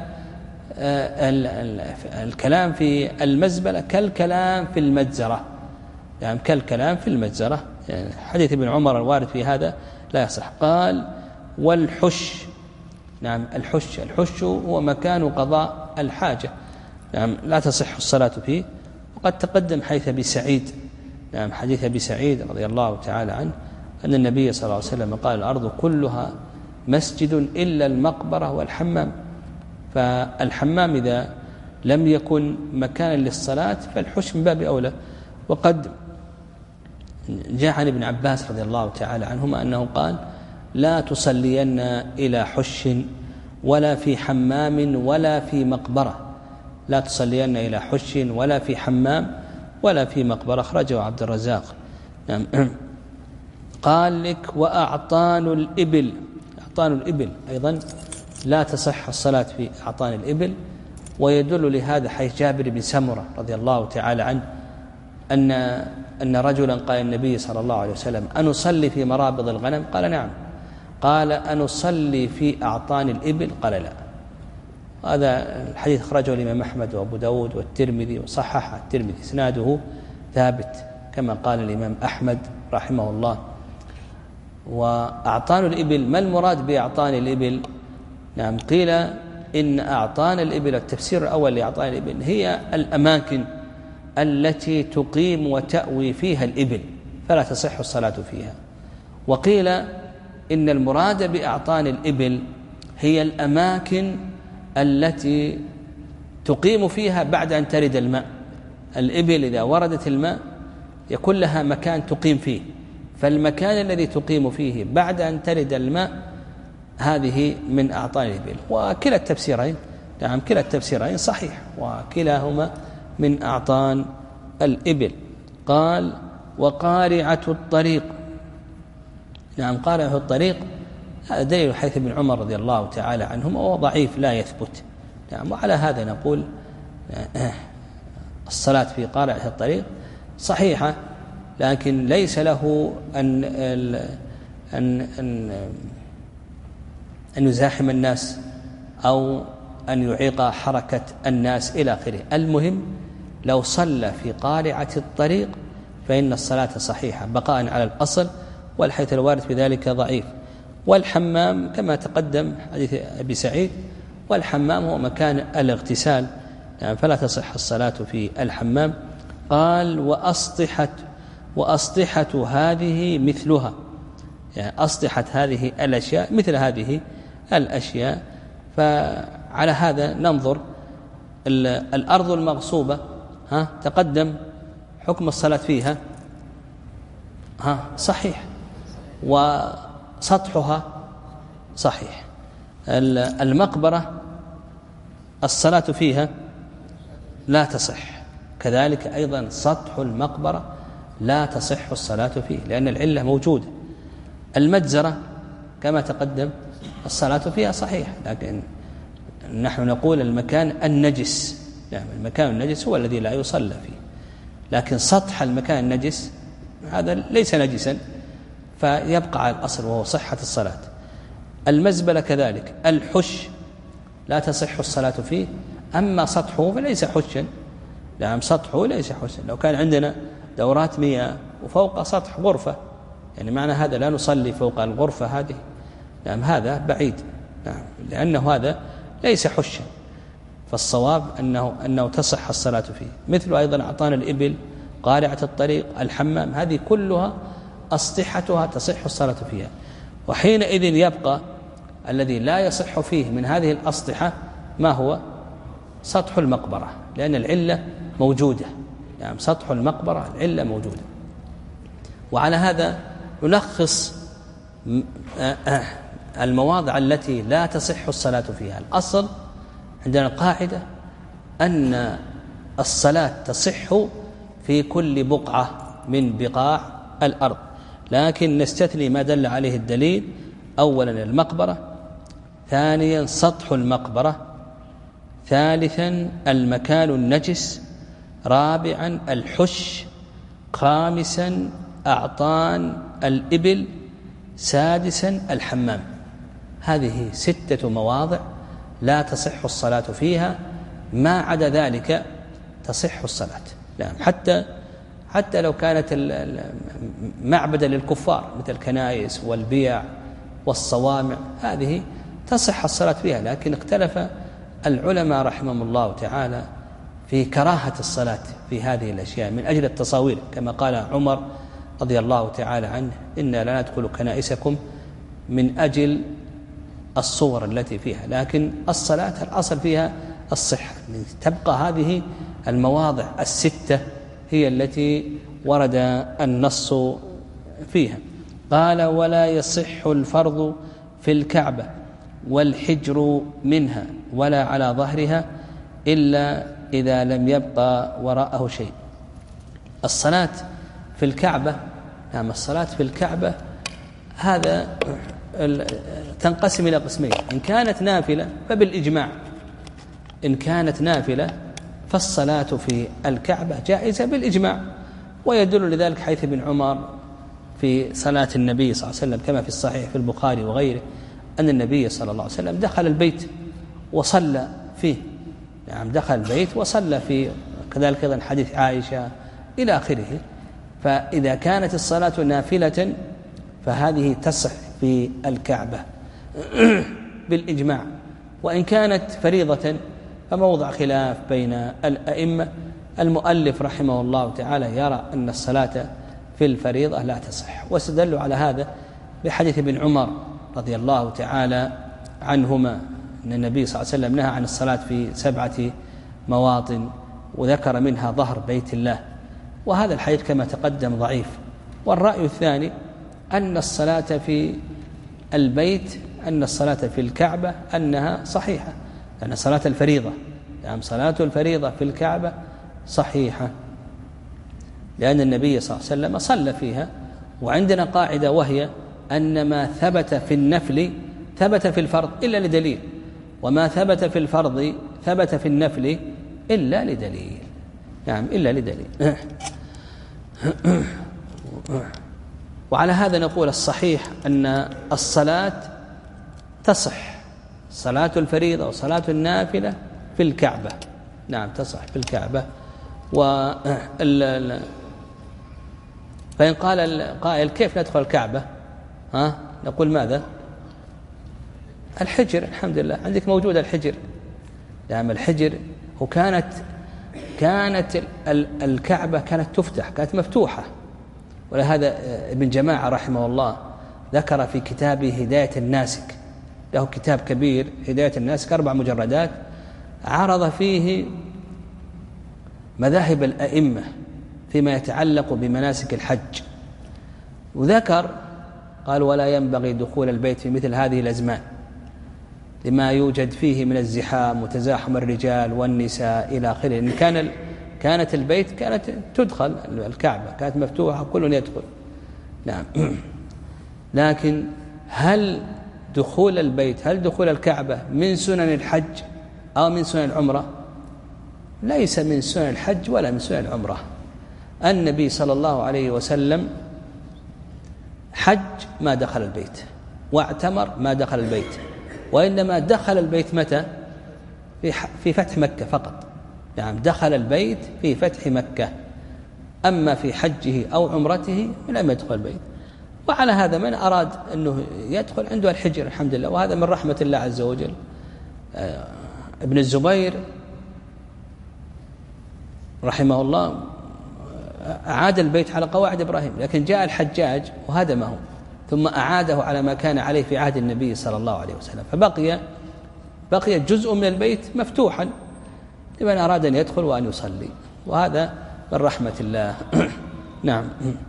الكلام في المزبلة كالكلام في المجزرة، يعني كالكلام في المجزرة، يعني حديث ابن عمر الوارد في هذا لا يصح. قال: والحش. نعم، الحش الحش هو مكان قضاء الحاجة، نعم، لا تصح الصلاة فيه. وقد تقدم حديث أبي سعيد، نعم، حديث أبي سعيد رضي الله تعالى عنه أن النبي صلى الله عليه وسلم قال: الأرض كلها مسجد إلا المقبرة والحمام. فالحمام إذا لم يكن مكانا للصلاة فالحش من باب أولى. وقد جاء عن ابن عباس رضي الله تعالى عنهما أنه قال: لا تصلين إلى حش ولا في حمام ولا في مقبرة. لا تصلين إلى حش ولا في حمام ولا في مقبرة. أخرجه عبد الرزاق. قال لك: وأعطان الإبل. أعطان الإبل أيضا لا تصح الصلاة في أعطان الإبل. ويدل لهذا حيث جابر بن سمرة رضي الله تعالى عنه أن أن رجلا قال النبي صلى الله عليه وسلم: أنصلي في مرابض الغنم؟ قال: نعم. قال: أنصلي في أعطان الإبل؟ قال: لا. هذا الحديث أخرجه الإمام أحمد وأبو داود والترمذي وصححه الترمذي، إسناده ثابت كما قال الإمام أحمد رحمه الله. وأعطان الإبل، ما المراد بأعطان الإبل؟ نعم، قيل إن أعطان الإبل، التفسير الأول لأعطان الإبل هي الأماكن التي تقيم وتأوي فيها الإبل فلا تصح الصلاة فيها. وقيل إن المراد بأعطان الإبل هي الأماكن التي تقيم فيها بعد أن ترد الماء. الإبل إذا وردت الماء يكون لها مكان تقيم فيه، فالمكان الذي تقيم فيه بعد أن ترد الماء هذه من أعطان الإبل. وكلا التفسيرين، نعم، كلا التفسيرين صحيح، وكلاهما من أعطان الإبل. قال: وقارعة الطريق. نعم، قارعة الطريق هذا دليل حيث ابن عمر رضي الله تعالى عنهما، وهو ضعيف لا يثبت. نعم، وعلى هذا نقول الصلاة في قارعة الطريق صحيحة، لكن ليس له أن أن أن أن يزاحم الناس أو أن يعيق حركة الناس إلى آخره. المهم لو صلى في قارعة الطريق فإن الصلاة صحيحة بقاء على الأصل، والحيث الوارد في ذلك ضعيف. والحمام كما تقدم حديث أبي سعيد، والحمام هو مكان الاغتسال، يعني فلا تصح الصلاة في الحمام. قال: وأسطحة وأسطحة هذه مثلها، يعني أسطحة هذه الأشياء مثل هذه الأشياء. فعلى هذا ننظر الأرض المغصوبة، ها تقدم حكم الصلاة فيها ها صحيح، وسطحها صحيح. المقبرة الصلاة فيها لا تصح، كذلك أيضا سطح المقبرة لا تصح الصلاة فيه لأن العلة موجودة. المجزرة كما تقدم الصلاة فيها صحيح، لكن نحن نقول المكان النجس، يعني المكان النجس هو الذي لا يصلى فيه، لكن سطح المكان النجس هذا ليس نجسا فيبقى على الأصل وهو صحة الصلاة. المزبلة كذلك، الحش لا تصح الصلاة فيه، أما سطحه فليس حشا. نعم سطحه ليس حشا. لو كان عندنا دورات مياه وفوق سطح غرفة، يعني معنى هذا لا نصلي فوق الغرفة هذه، نعم هذا بعيد، نعم لأنه هذا ليس حشا. فالصواب أنه, أنه تصح الصلاة فيه. مثل أيضا أعطانا الإبل، قارعة الطريق، الحمام، هذه كلها أسطحتها تصح الصلاة فيها. وحينئذ يبقى الذي لا يصح فيه من هذه الأسطحة ما هو؟ سطح المقبرة، لأن العلة موجودة. يعني سطح المقبرة العلة موجودة. وعلى هذا نلخص المواضع التي لا تصح الصلاة فيها. الأصل عندنا قاعدة أن الصلاة تصح في كل بقعة من بقاع الأرض، لكن نستثني ما دل عليه الدليل. أولا المقبرة، ثانيا سطح المقبرة، ثالثا المكان النجس، رابعا الحش، خامسا أعطان الإبل، سادسا الحمام. هذه ستة مواضع لا تصح الصلاة فيها، ما عدا ذلك تصح الصلاة. نعم حتى حتى لو كانت معبدا للكفار مثل الكنائس والبيع والصوامع، هذه تصح الصلاة فيها. لكن اختلف العلماء رحمهم الله تعالى في كراهة الصلاة في هذه الأشياء من أجل التصاوير، كما قال عمر رضي الله تعالى عنه: إنا لا ندخل كنائسكم من أجل الصور التي فيها، لكن الصلاة الأصل فيها الصحة. تبقى هذه المواضع الستة هي التي ورد النص فيها. قال: ولا يصح الفرض في الكعبة والحجر منها ولا على ظهرها إلا إذا لم يبقى وراءه شيء. الصلاة في الكعبة، نعم الصلاة في الكعبة هذا تنقسم إلى قسمين: إن كانت نافلة فبالإجماع، إن كانت نافلة فالصلاة في الكعبة جائزة بالإجماع. ويدل لذلك حيث ابن عمر في صلاة النبي صلى الله عليه وسلم كما في الصحيح في البخاري وغيره أن النبي صلى الله عليه وسلم دخل البيت وصلى فيه. نعم دخل البيت وصلى فيه. كذلك أيضا حديث عائشة إلى آخره. فإذا كانت الصلاة نافلة فهذه تصح في الكعبة بالإجماع. وإن كانت فريضة فموضع خلاف بين الأئمة. المؤلف رحمه الله تعالى يرى أن الصلاة في الفريضة لا تصح، واستدلوا على هذا بحديث ابن عمر رضي الله تعالى عنهما أن النبي صلى الله عليه وسلم نهى عن الصلاة في سبعة مواطن وذكر منها ظهر بيت الله، وهذا الحديث كما تقدم ضعيف. والرأي الثاني أن الصلاة في البيت، أن الصلاة في الكعبة أنها صحيحة، لأن صلاة الفريضة، يعني صلاة الفريضة في الكعبة صحيحة، لأن النبي صلى الله عليه وسلم صلى فيها. وعندنا قاعدة وهي أن ما ثبت في النفل ثبت في الفرض إلا لدليل، وما ثبت في الفرض ثبت في النفل إلا لدليل. نعم إلا لدليل. وعلى هذا نقول الصحيح أن الصلاة تصح، صلاة الفريضة وصلاة النافلة في الكعبة. نعم تصح في الكعبة. وال فإن قال القائل: كيف ندخل الكعبة؟ ها نقول ماذا؟ الحجر. الحمد لله عندك موجود الحجر. نعم الحجر. وكانت كانت الكعبة كانت تفتح، كانت مفتوحة. ولهذا ابن جماعة رحمه الله ذكر في كتابه هداية الناسك، له كتاب كبير هداية الناسك أربع مجردات، عرض فيه مذاهب الأئمة فيما يتعلق بمناسك الحج، وذكر قال: ولا ينبغي دخول البيت في مثل هذه الأزمان لما يوجد فيه من الزحام وتزاحم الرجال والنساء إلى آخره. إن كان كانت البيت كانت تدخل الكعبة، كانت مفتوحة كل يدخل. نعم. لكن هل دخول البيت هل دخول الكعبة من سنن الحج أو من سنن العمرة؟ ليس من سنن الحج ولا من سنن العمرة. النبي صلى الله عليه وسلم حج ما دخل البيت، واعتمر ما دخل البيت، وإنما دخل البيت متى؟ في فتح مكة فقط. نعم دخل البيت في فتح مكة، أما في حجه أو عمرته لم يدخل البيت. وعلى هذا من أراد أنه يدخل عنده الحجر الحمد لله، وهذا من رحمة الله عز وجل. ابن الزبير رحمه الله أعاد البيت على قواعد إبراهيم، لكن جاء الحجاج وهدمه ثم أعاده على ما كان عليه في عهد النبي صلى الله عليه وسلم، فبقي بقي جزء من البيت مفتوحا لمن أراد أن يدخل وأن يصلي، وهذا من رحمة الله. نعم.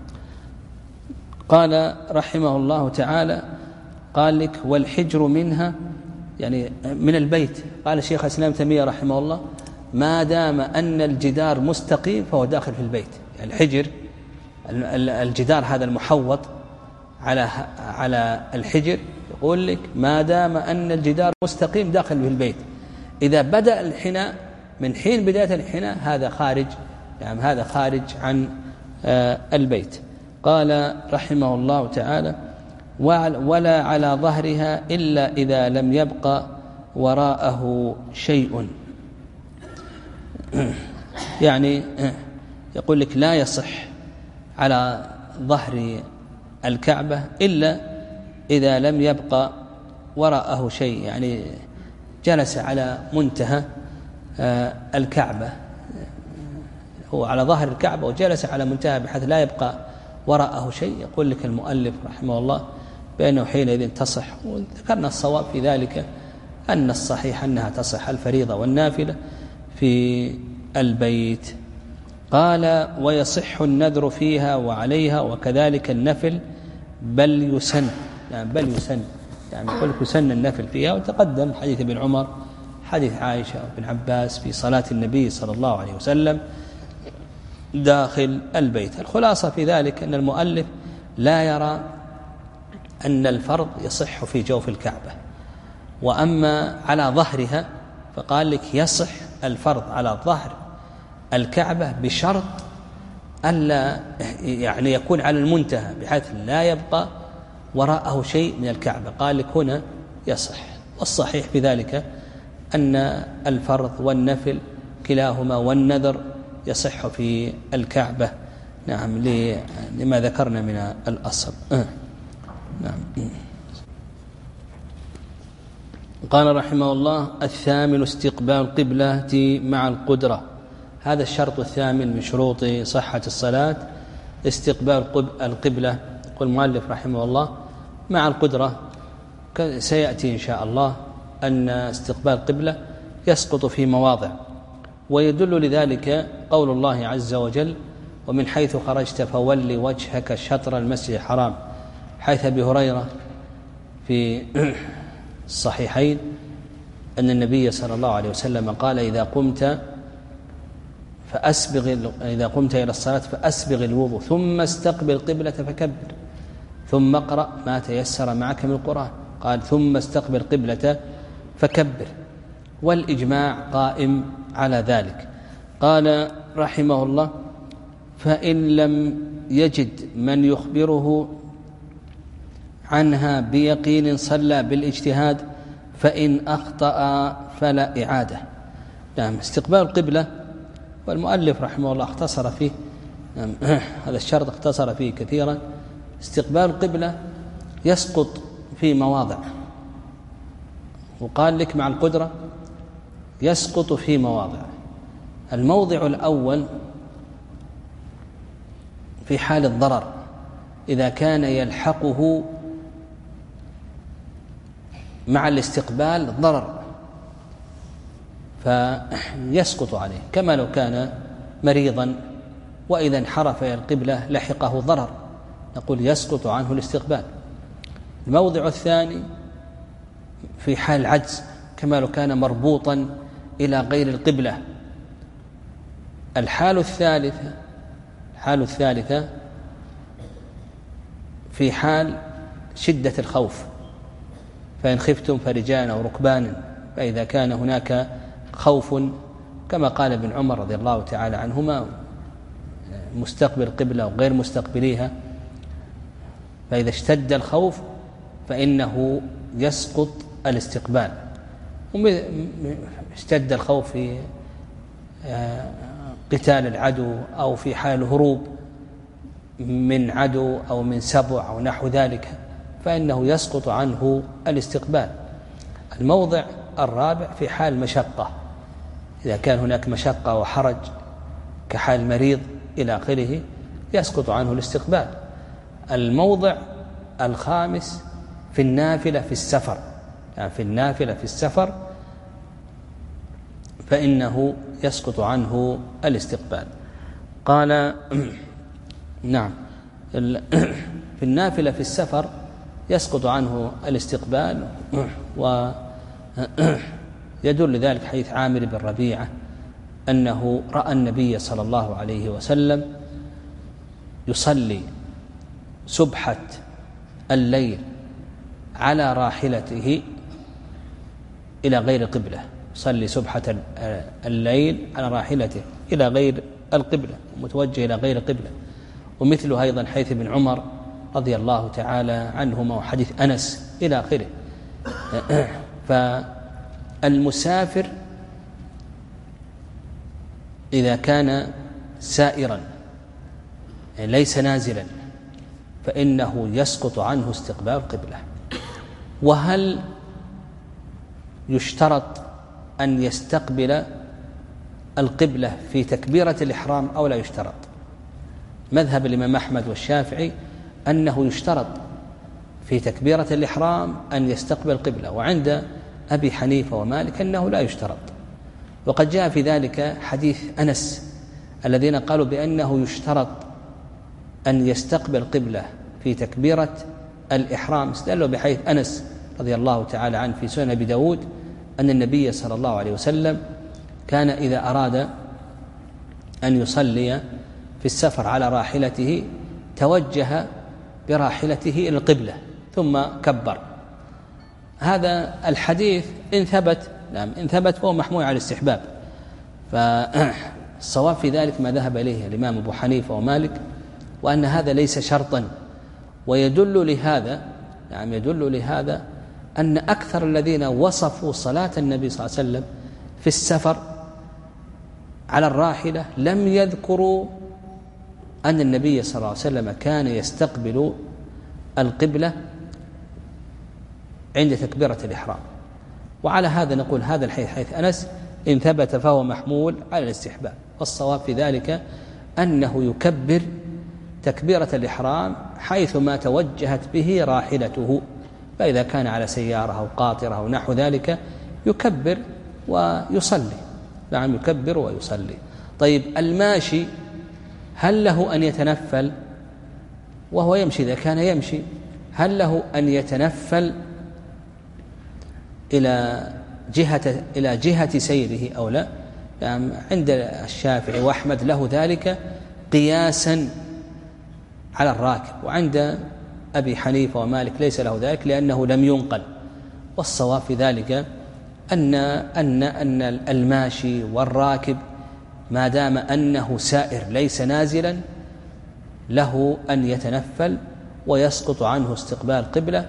قال رحمه الله تعالى قال لك والحجر منها يعني من البيت. قال الشيخ الإسلام تيمية رحمه الله ما دام أن الجدار مستقيم فهو داخل في البيت. يعني الحجر الجدار هذا المحوط على على الحجر يقول لك ما دام أن الجدار مستقيم داخل في البيت. إذا بدأ الحناء من حين بداية الحناء هذا خارج، يعني هذا خارج عن البيت. قال رحمه الله تعالى ولا على ظهرها إلا إذا لم يبقى وراءه شيء. يعني يقول لك لا يصح على ظهر الكعبة إلا إذا لم يبقى وراءه شيء، يعني جلس على منتهى الكعبة، هو على ظهر الكعبة وجلس على منتهى بحيث لا يبقى وراءه شيء. يقول لك المؤلف رحمه الله بأنه حينئذ تصح، وذكرنا الصواب في ذلك أن الصحيح أنها تصح الفريضة والنافلة في البيت. قال ويصح النذر فيها وعليها وكذلك النفل بل يسن، يعني بل يسن، يعني يقول لك يسن النفل فيها. وتقدم حديث ابن عمر حديث عائشة وابن عباس في صلاة النبي صلى الله عليه وسلم داخل البيت. الخلاصة في ذلك أن المؤلف لا يرى أن الفرض يصح في جوف الكعبة، وأما على ظهرها فقال لك يصح الفرض على ظهر الكعبة بشرط ألا يعني يكون على المنتهى بحيث لا يبقى وراءه شيء من الكعبة. قال لك هنا يصح، والصحيح في ذلك أن الفرض والنفل كلاهما والنذر يصح في الكعبة. نعم لما ذكرنا من الأصل. أه. نعم. قال رحمه الله الثامن استقبال القبلة مع القدرة. هذا الشرط الثامن من شروط صحة الصلاة استقبال القبلة. يقول المؤلف رحمه الله مع القدرة، سيأتي إن شاء الله أن استقبال القبلة يسقط في مواضع، ويدل لذلك قول الله عز وجل ومن حيث خرجت فول وجهك شطر المسجد الحرام، حيث أبي هريرة في الصحيحين أن النبي صلى الله عليه وسلم قال إذا قمت فأسبغ إذا قمت إلى الصلاة فأسبغ الوضوء ثم استقبل قبلة فكبر ثم اقرأ ما تيسر معك من القرآن. قال ثم استقبل قبلة فكبر، والإجماع قائم على ذلك. قال رحمه الله فإن لم يجد من يخبره عنها بيقين صلى بالاجتهاد، فإن أخطأ فلا إعادة. نعم استقبال القبلة، والمؤلف رحمه الله اختصر فيه نعم هذا الشرط اختصر فيه كثيرا. استقبال القبلة يسقط في مواضع، وقال لك مع القدرة يسقط في مواضع. الموضع الأول في حال الضرر، إذا كان يلحقه مع الاستقبال ضرر فيسقط عليه، كما لو كان مريضا وإذا انحرف إلى القبلة لحقه ضرر نقول يسقط عنه الاستقبال. الموضع الثاني في حال العجز، كما لو كان مربوطا إلى غير القبلة. الحال الثالثة الحال الثالثة في حال شدة الخوف، فإن خفتم فرجالا أو ركبانا، فإذا كان هناك خوف كما قال ابن عمر رضي الله تعالى عنهما مستقبل قبلة وغير مستقبليها، فإذا اشتد الخوف فإنه يسقط الاستقبال. اشتد الخوف في قتال العدو أو في حال الهروب من عدو أو من سبع أو نحو ذلك، فإنه يسقط عنه الاستقبال. الموضع الرابع في حال مشقة، إذا كان هناك مشقة وحرج كحال مريض إلى آخره يسقط عنه الاستقبال. الموضع الخامس في النافلة في السفر، يعني في النافلة في السفر فإنه يسقط عنه الاستقبال. قال نعم في النافلة في السفر يسقط عنه الاستقبال، ويدل ذلك حديث عامر بن ربيعة أنه رأى النبي صلى الله عليه وسلم يصلي سبحة الليل على راحلته إلى غير قبلة، يصلي سبحة الليل على راحلته إلى غير القبلة، متوجه إلى غير قبلة. ومثله أيضا حديث ابن عمر رضي الله تعالى عنهما وحديث أنس إلى آخره. فالمسافر إذا كان سائرا يعني ليس نازلا فإنه يسقط عنه استقبال القبلة. وهل يشترط أن يستقبل القبلة في تكبيرة الإحرام أو لا يشترط؟ مذهب الإمام أحمد والشافعي أنه يشترط في تكبيرة الإحرام أن يستقبل القبلة، وعند أبي حنيفة ومالك أنه لا يشترط. وقد جاء في ذلك حديث أنس الذين قالوا بأنه يشترط أن يستقبل القبلة في تكبيرة الإحرام، استدلوا بحديث أنس رضي الله تعالى عنه في سنن أبي داود أن النبي صلى الله عليه وسلم كان إذا أراد أن يصلي في السفر على راحلته توجه براحلته إلى القبلة ثم كبر. هذا الحديث إن ثبت نعم إن ثبت فهو محمول على الاستحباب، فالصواب في ذلك ما ذهب إليه الإمام أبو حنيفة ومالك، وأن هذا ليس شرطا. ويدل لهذا نعم يدل لهذا أن أكثر الذين وصفوا صلاة النبي صلى الله عليه وسلم في السفر على الراحلة لم يذكروا أن النبي صلى الله عليه وسلم كان يستقبل القبلة عند تكبيرة الإحرام. وعلى هذا نقول هذا الحديث حيث أنس إن ثبت فهو محمول على الاستحباب، والصواب في ذلك أنه يكبر تكبيرة الإحرام حيثما توجهت به راحلته، فإذا كان على سيارة أو قاطرة أو نحو ذلك يكبر ويصلي. نعم يكبر ويصلي. طيب الماشي هل له أن يتنفل وهو يمشي؟ إذا كان يمشي هل له أن يتنفل إلى جهة إلى جهة سيره أو لا؟ يعني عند الشافعي وأحمد له ذلك قياسا على الراكب، وعند أبي حنيفة ومالك ليس له ذلك لأنه لم ينقل. والصواب في ذلك أن أن أن الماشي والراكب ما دام أنه سائر ليس نازلا له أن يتنفل ويسقط عنه استقبال قبلة،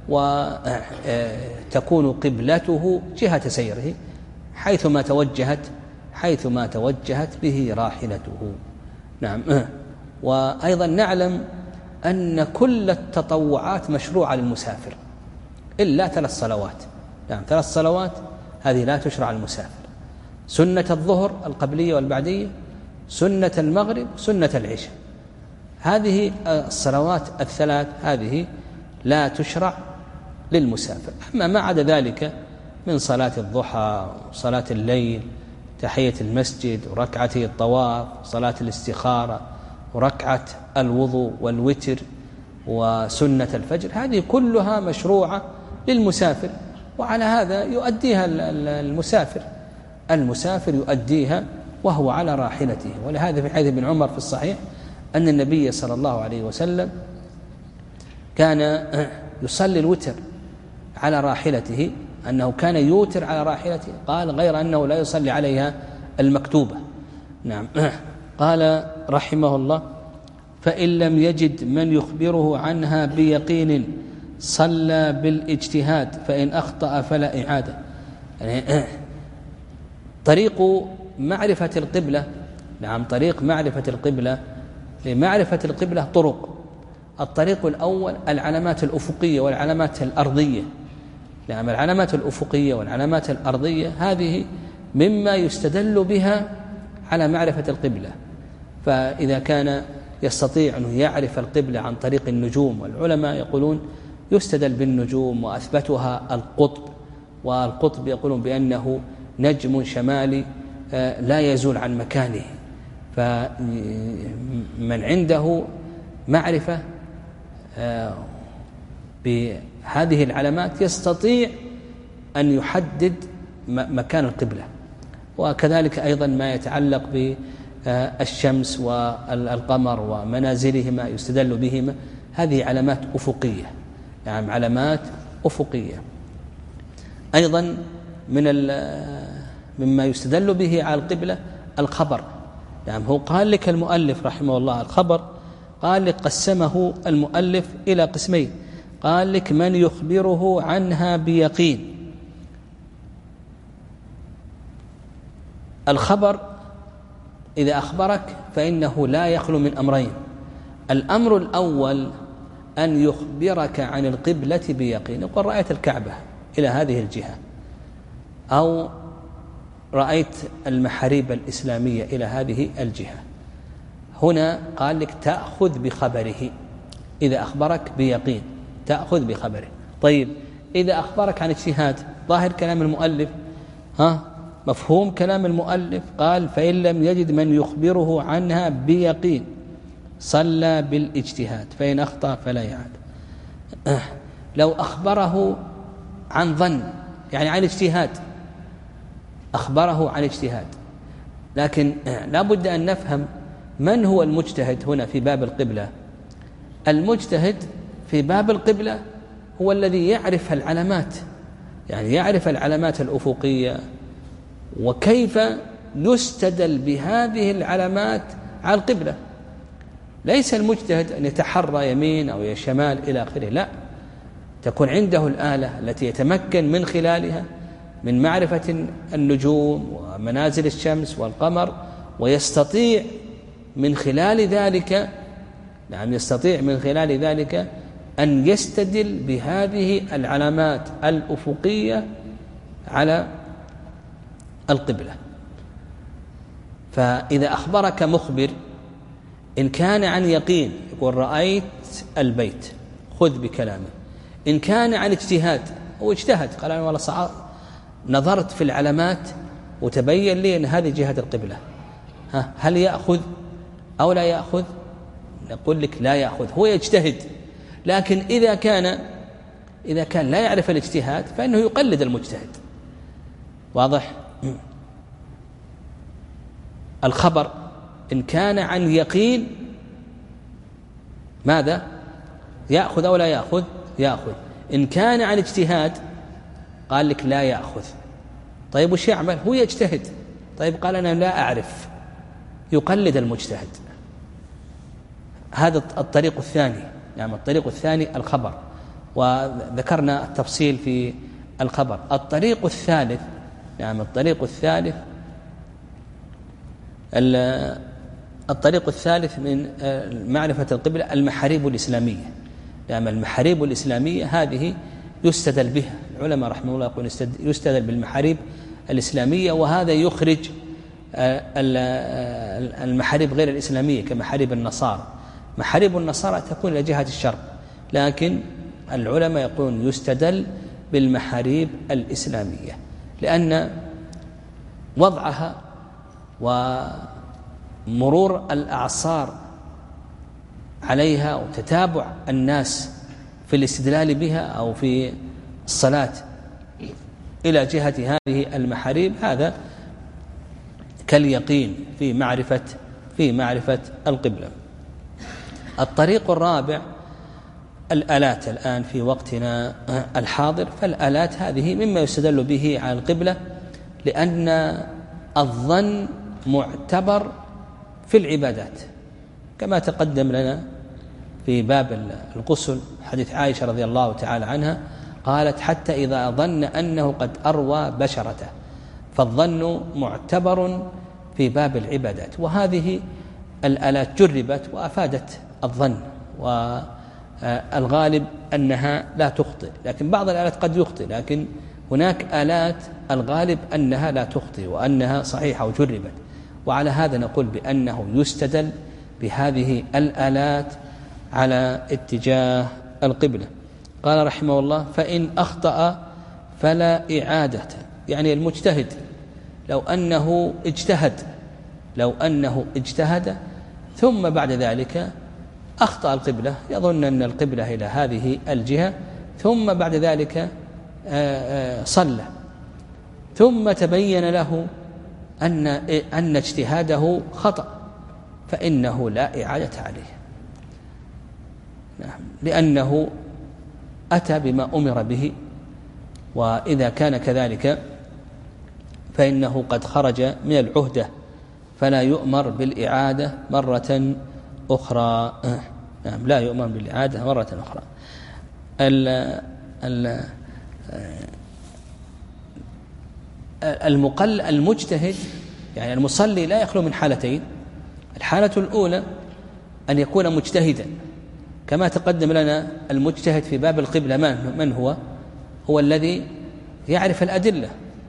وتكون قبلته جهة سيره حيثما توجهت حيثما توجهت به راحلته. نعم. وأيضا نعلم أن كل التطوعات مشروعة للمسافر إلا ثلاث صلوات. نعم ثلاث صلوات هذه لا تشرع للمسافر: سنة الظهر القبلية والبعدية، سنة المغرب، سنة العشاء. هذه الصلوات الثلاث هذه لا تشرع للمسافر. أما ما عدا ذلك من صلاة الضحى، صلاة الليل، تحية المسجد، وركعتي الطواف، صلاة الاستخارة، وركعة الوضوء والوتر، وسنة الفجر، هذه كلها مشروعة للمسافر، وعلى هذا يؤديها المسافر المسافر يؤديها وهو على راحلته. ولهذا في حديث ابن عمر في الصحيح أن النبي صلى الله عليه وسلم كان يصلي الوتر على راحلته، أنه كان يوتر على راحلته، قال غير أنه لا يصلي عليها المكتوبة. نعم. قال رحمه الله: فإن لم يجد من يخبره عنها بيقين صلى بالاجتهاد فإن أخطأ فلا إعادة. يعني طريق معرفة القبلة، نعم طريق معرفة القبلة، لمعرفة القبلة طرق. الطريق الأول العلامات الأفقية والعلامات الأرضية. نعم العلامات الأفقية والعلامات الأرضية هذه مما يستدل بها على معرفة القبلة. فإذا كان يستطيع أن يعرف القبلة عن طريق النجوم، والعلماء يقولون يستدل بالنجوم، وأثبتها القطب، والقطب يقولون بأنه نجم شمالي لا يزول عن مكانه. فمن عنده معرفة بهذه العلامات يستطيع أن يحدد مكان القبلة. وكذلك أيضا ما يتعلق بالشمس والقمر ومنازلهما يستدل بهما، هذه علامات أفقية، يعني علامات أفقية. أيضا من مما يستدل به على القبلة الخبر. يعني هو قال لك المؤلف رحمه الله الخبر، قال لك قسمه المؤلف إلى قسمين، قال لك من يخبره عنها بيقين. الخبر إذا أخبرك فإنه لا يخلو من أمرين. الأمر الأول أن يخبرك عن القبلة بيقين، يقول رأيت الكعبة إلى هذه الجهة، أو رأيت المحاريب الإسلامية إلى هذه الجهة. هنا قال لك تأخذ بخبره، إذا أخبرك بيقين تأخذ بخبره. طيب إذا أخبرك عن اجتهاد، ظاهر كلام المؤلف، ها مفهوم كلام المؤلف، قال فإن لم يجد من يخبره عنها بيقين صلى بالاجتهاد فإن أخطأ فلا يعاد. لو أخبره عن ظن، يعني عن اجتهاد، أخبره عن اجتهاد، لكن لا بد أن نفهم من هو المجتهد هنا في باب القبلة. المجتهد في باب القبلة هو الذي يعرف العلامات، يعني يعرف العلامات الأفقية وكيف يستدل بهذه العلامات على القبلة. ليس المجتهد أن يتحرى يمين أو شمال إلى آخره، لا، تكون عنده الآلة التي يتمكن من خلالها من معرفة النجوم ومنازل الشمس والقمر، ويستطيع من خلال ذلك نعم يستطيع من خلال ذلك أن يستدل بهذه العلامات الأفقية على القبلة. فإذا أخبرك مخبر إن كان عن يقين يقول رأيت البيت خذ بكلامه، إن كان عن اجتهاد هو اجتهد قال أنا والله صعب نظرت في العلامات وتبين لي أن هذه جهة القبلة، ها هل يأخذ أو لا يأخذ؟ نقول لك لا يأخذ، هو يجتهد. لكن إذا كان إذا كان لا يعرف الاجتهاد فإنه يقلد المجتهد. واضح؟ الخبر إن كان عن يقين ماذا؟ يأخذ أو لا يأخذ؟ يأخذ. إن كان عن اجتهاد قال لك لا يأخذ. طيب وش يعمل؟ هو يجتهد. طيب قال أنا لا أعرف، يقلد المجتهد. هذا الطريق الثاني، يعني الطريق الثاني الخبر، وذكرنا التفصيل في الخبر. الطريق الثالث يعني الطريق الثالث الطريق الثالث من معرفة القبلة المحاريب الإسلامية. يعني المحاريب الإسلامية هذه يستدل بها، العلماء رحمه الله يقول يستدل بالمحاريب الإسلامية، وهذا يخرج المحاريب غير الإسلامية كمحاريب النصارى. محاريب النصارى تكون إلى جهة الشرق، لكن العلماء يقولون يستدل بالمحاريب الإسلامية، لأن وضعها ومرور الأعصار عليها وتتابع الناس في الاستدلال بها أو في الصلاة إلى جهة هذه المحاريب، هذا كاليقين في معرفة في معرفة القبلة. الطريق الرابع الآلات. الآن في وقتنا الحاضر فالآلات هذه مما يستدل به على القبلة، لأن الظن معتبر في العبادات كما تقدم لنا في باب الغسل حديث عائشة رضي الله تعالى عنها قالت حتى إذا ظن أنه قد أروى بشرته، فالظن معتبر في باب العبادات. وهذه الآلات جربت وأفادت الظن، والغالب أنها لا تخطئ، لكن بعض الآلات قد يخطئ، لكن هناك آلات الغالب أنها لا تخطئ وأنها صحيحة وجربت. وعلى هذا نقول بأنه يستدل بهذه الآلات على اتجاه القبلة. قال رحمه الله: فإن أخطأ فلا إعادة. يعني المجتهد لو أنه اجتهد لو أنه اجتهد ثم بعد ذلك أخطأ القبلة، يظن أن القبلة إلى هذه الجهة، ثم بعد ذلك صلى، ثم تبين له أن أن اجتهاده خطأ، فإنه لا إعادة عليه، لأنه أتى بما أمر به. وإذا كان كذلك فإنه قد خرج من العهدة، فلا يؤمر بالإعادة مرة أخرى. نعم، لا يؤمر بالإعادة مرة أخرى. المقل المجتهد يعني المصلي لا يخلو من حالتين. الحالة الأولى أن يكون مجتهدا، كما تقدم لنا المجتهد في باب القبلة من هو؟ هو الذي يعرف الأدلة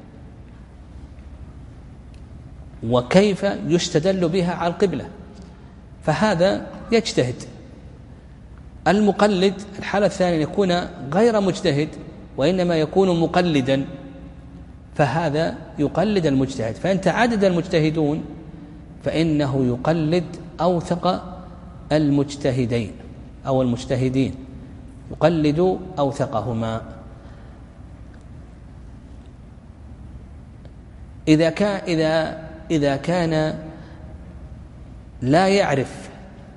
وكيف يستدل بها على القبلة، فهذا يجتهد. المقلد الحالة الثانية يكون غير مجتهد وإنما يكون مقلدا، فهذا يقلد المجتهد. فإن تعدد المجتهدون فإنه يقلد أوثق المجتهدين أو المجتهدين، يقلد أوثقهما. إذا كان إذا إذا كان لا يعرف،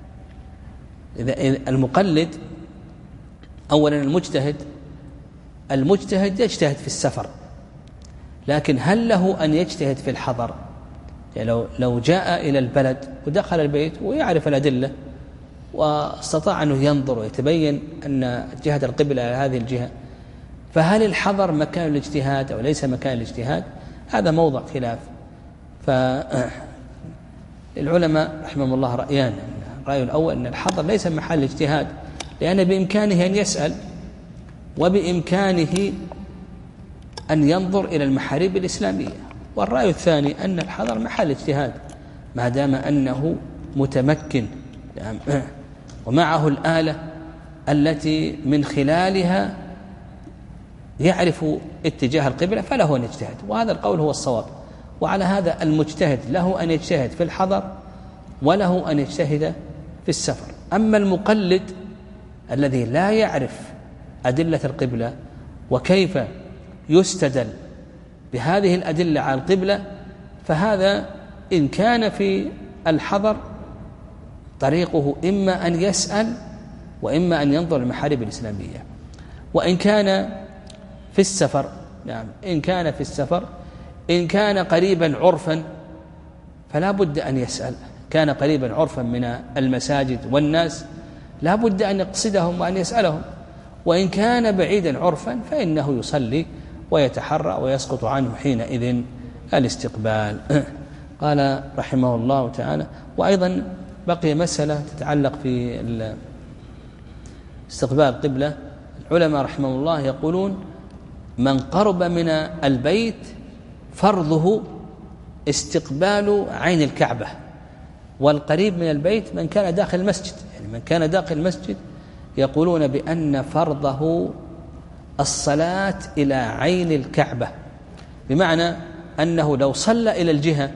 إذا المقلد أولا المجتهد المجتهد يجتهد في السفر، لكن هل له أن يجتهد في الحضر؟ يعني لو لو جاء إلى البلد ودخل البيت ويعرف الأدلة واستطاع أنه ينظر ويتبين أن جهة القبلة على هذه الجهة، فهل الحضر مكان الاجتهاد أو ليس مكان الاجتهاد؟ هذا موضع خلاف. فالعلماء رحمهم الله رأيان. الرأي الأول أن الحضر ليس محل اجتهاد، لأن بإمكانه أن يسأل وبإمكانه أن ينظر إلى المحاريب الإسلامية. والرأي الثاني أن الحضر محل اجتهاد ما دام أنه متمكن ومعه الآلة التي من خلالها يعرف اتجاه القبلة، فله أن يجتهد، وهذا القول هو الصواب. وعلى هذا المجتهد له أن يجتهد في الحضر وله أن يجتهد في السفر. أما المقلد الذي لا يعرف أدلة القبلة وكيف يستدل بهذه الأدلة على القبلة، فهذا إن كان في الحضر طريقه إما أن يسأل وإما أن ينظر المحارب الإسلامية. وإن كان في السفر نعم إن كان في السفر إن كان قريبا عرفا فلا بد أن يسأل. كان قريبا عرفا من المساجد والناس لا بد أن يقصدهم وأن يسألهم. وإن كان بعيدا عرفا فإنه يصلي ويتحرى ويسقط عنه حينئذ الاستقبال. قال رحمه الله تعالى: وأيضا بقي مسألة تتعلق في استقبال القبلة. العلماء رحمه الله يقولون: من قرب من البيت فرضه استقبال عين الكعبة، والقريب من البيت من كان داخل المسجد. يعني من كان داخل المسجد يقولون بأن فرضه الصلاة إلى عين الكعبة، بمعنى أنه لو صلى إلى الجهة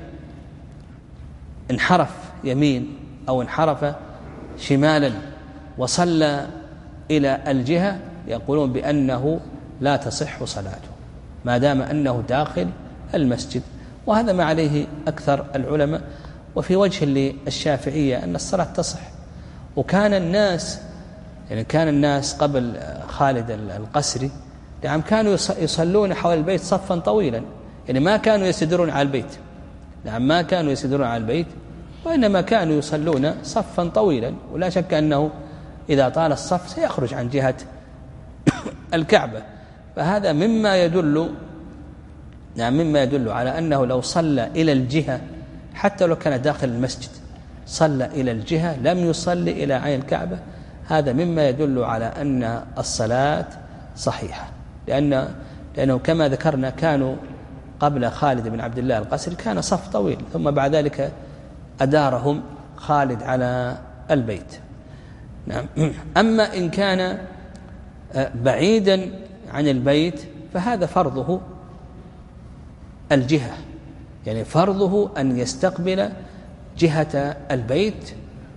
انحرف يمين أو انحرف شمالا وصلى إلى الجهة، يقولون بأنه لا تصح صلاته ما دام أنه داخل المسجد. وهذا ما عليه أكثر العلماء. وفي وجه للشافعية أن الصلاة تصح. وكان الناس يعني كان الناس قبل خالد القسري نعم كانوا يصلون حول البيت صفا طويلا، يعني ما كانوا يسدرون على البيت نعم ما كانوا يسدرون على البيت وإنما كانوا يصلون صفا طويلا. ولا شك أنه إذا طال الصف سيخرج عن جهة الكعبة. فهذا مما يدل نعم مما يدل على أنه لو صلى إلى الجهة حتى لو كان داخل المسجد صلى إلى الجهة لم يصلي إلى عين الكعبة، هذا مما يدل على أن الصلاة صحيحة، لأن لأنه كما ذكرنا كانوا قبل خالد بن عبد الله القسري كان صف طويل، ثم بعد ذلك أدارهم خالد على البيت. نعم. أما إن كان بعيدا عن البيت فهذا فرضه الجهة، يعني فرضه أن يستقبل جهة البيت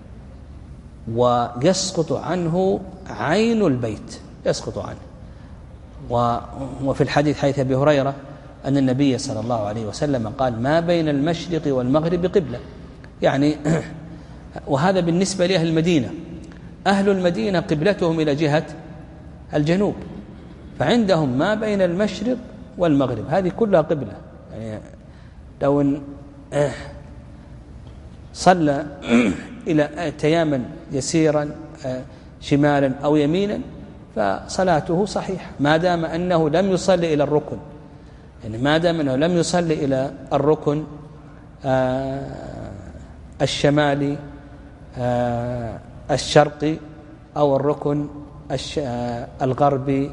ويسقط عنه عين البيت، يسقط عنه. وفي الحديث حديث أبي هريرة أن النبي صلى الله عليه وسلم قال ما بين المشرق والمغرب قبلة، يعني وهذا بالنسبة لأهل المدينة. أهل المدينة قبلتهم إلى جهة الجنوب، فعندهم ما بين المشرق والمغرب هذه كلها قبلة. يعني لو ان صلى إلى تياما يسيرا شمالا أو يمينا فصلاته صحيحة ما دام أنه لم يصلي إلى الركن، يعني ما دام أنه لم يصلي إلى الركن الشمالي الشرقي أو الركن الغربي،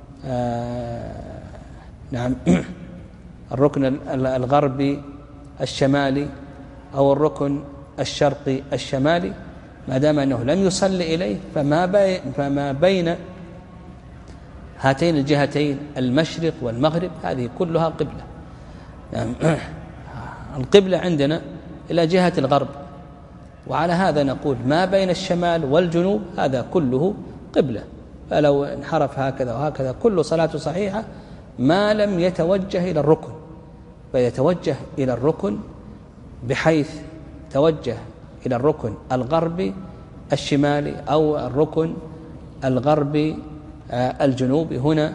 نعم الركن الغربي الشمالي أو الركن الشرقي الشمالي، ما دام أنه لم يصلي إليه فما بين, فما بين هاتين الجهتين المشرق والمغرب هذه كلها قبلة. يعني القبلة عندنا إلى جهة الغرب، وعلى هذا نقول ما بين الشمال والجنوب هذا كله قبلة، فلو انحرف هكذا وهكذا كل صلاة صحيحة ما لم يتوجه إلى الركن، فيتوجه إلى الركن بحيث توجه إلى الركن الغربي الشمالي أو الركن الغربي الجنوبي، هنا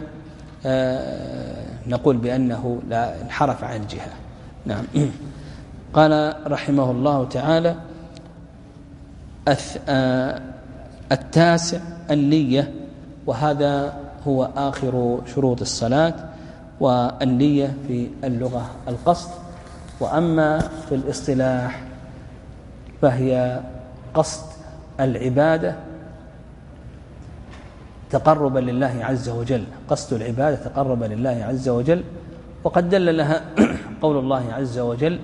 نقول بأنه لا انحرف عن الجهة. نعم. قال رحمه الله تعالى التاسع النية، وهذا هو آخر شروط الصلاة، والنية في اللغة القصد، وأما في الاصطلاح فهي قصد العبادة تقربا لله عز وجل، قصد العبادة تقربا لله عز وجل. وقد دل لها قول الله عز وجل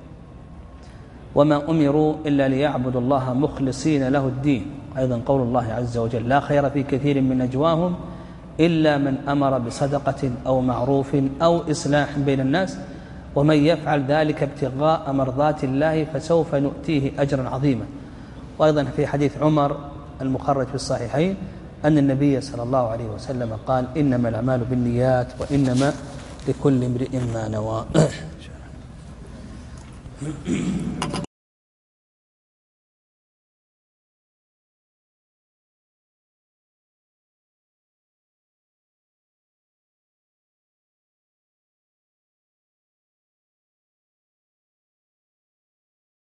وما أمروا إلا ليعبدوا الله مخلصين له الدين، أيضا قول الله عز وجل لا خير في كثير من نجواهم إلا من أمر بصدقة أو معروف أو إصلاح بين الناس ومن يفعل ذلك ابتغاء مرضات الله فسوف نؤتيه أجرا عظيما. وأيضا في حديث عمر المخرج في الصحيحين أن النبي صلى الله عليه وسلم قال إنما الأعمال بالنيات وإنما لكل امرئ ما نوى.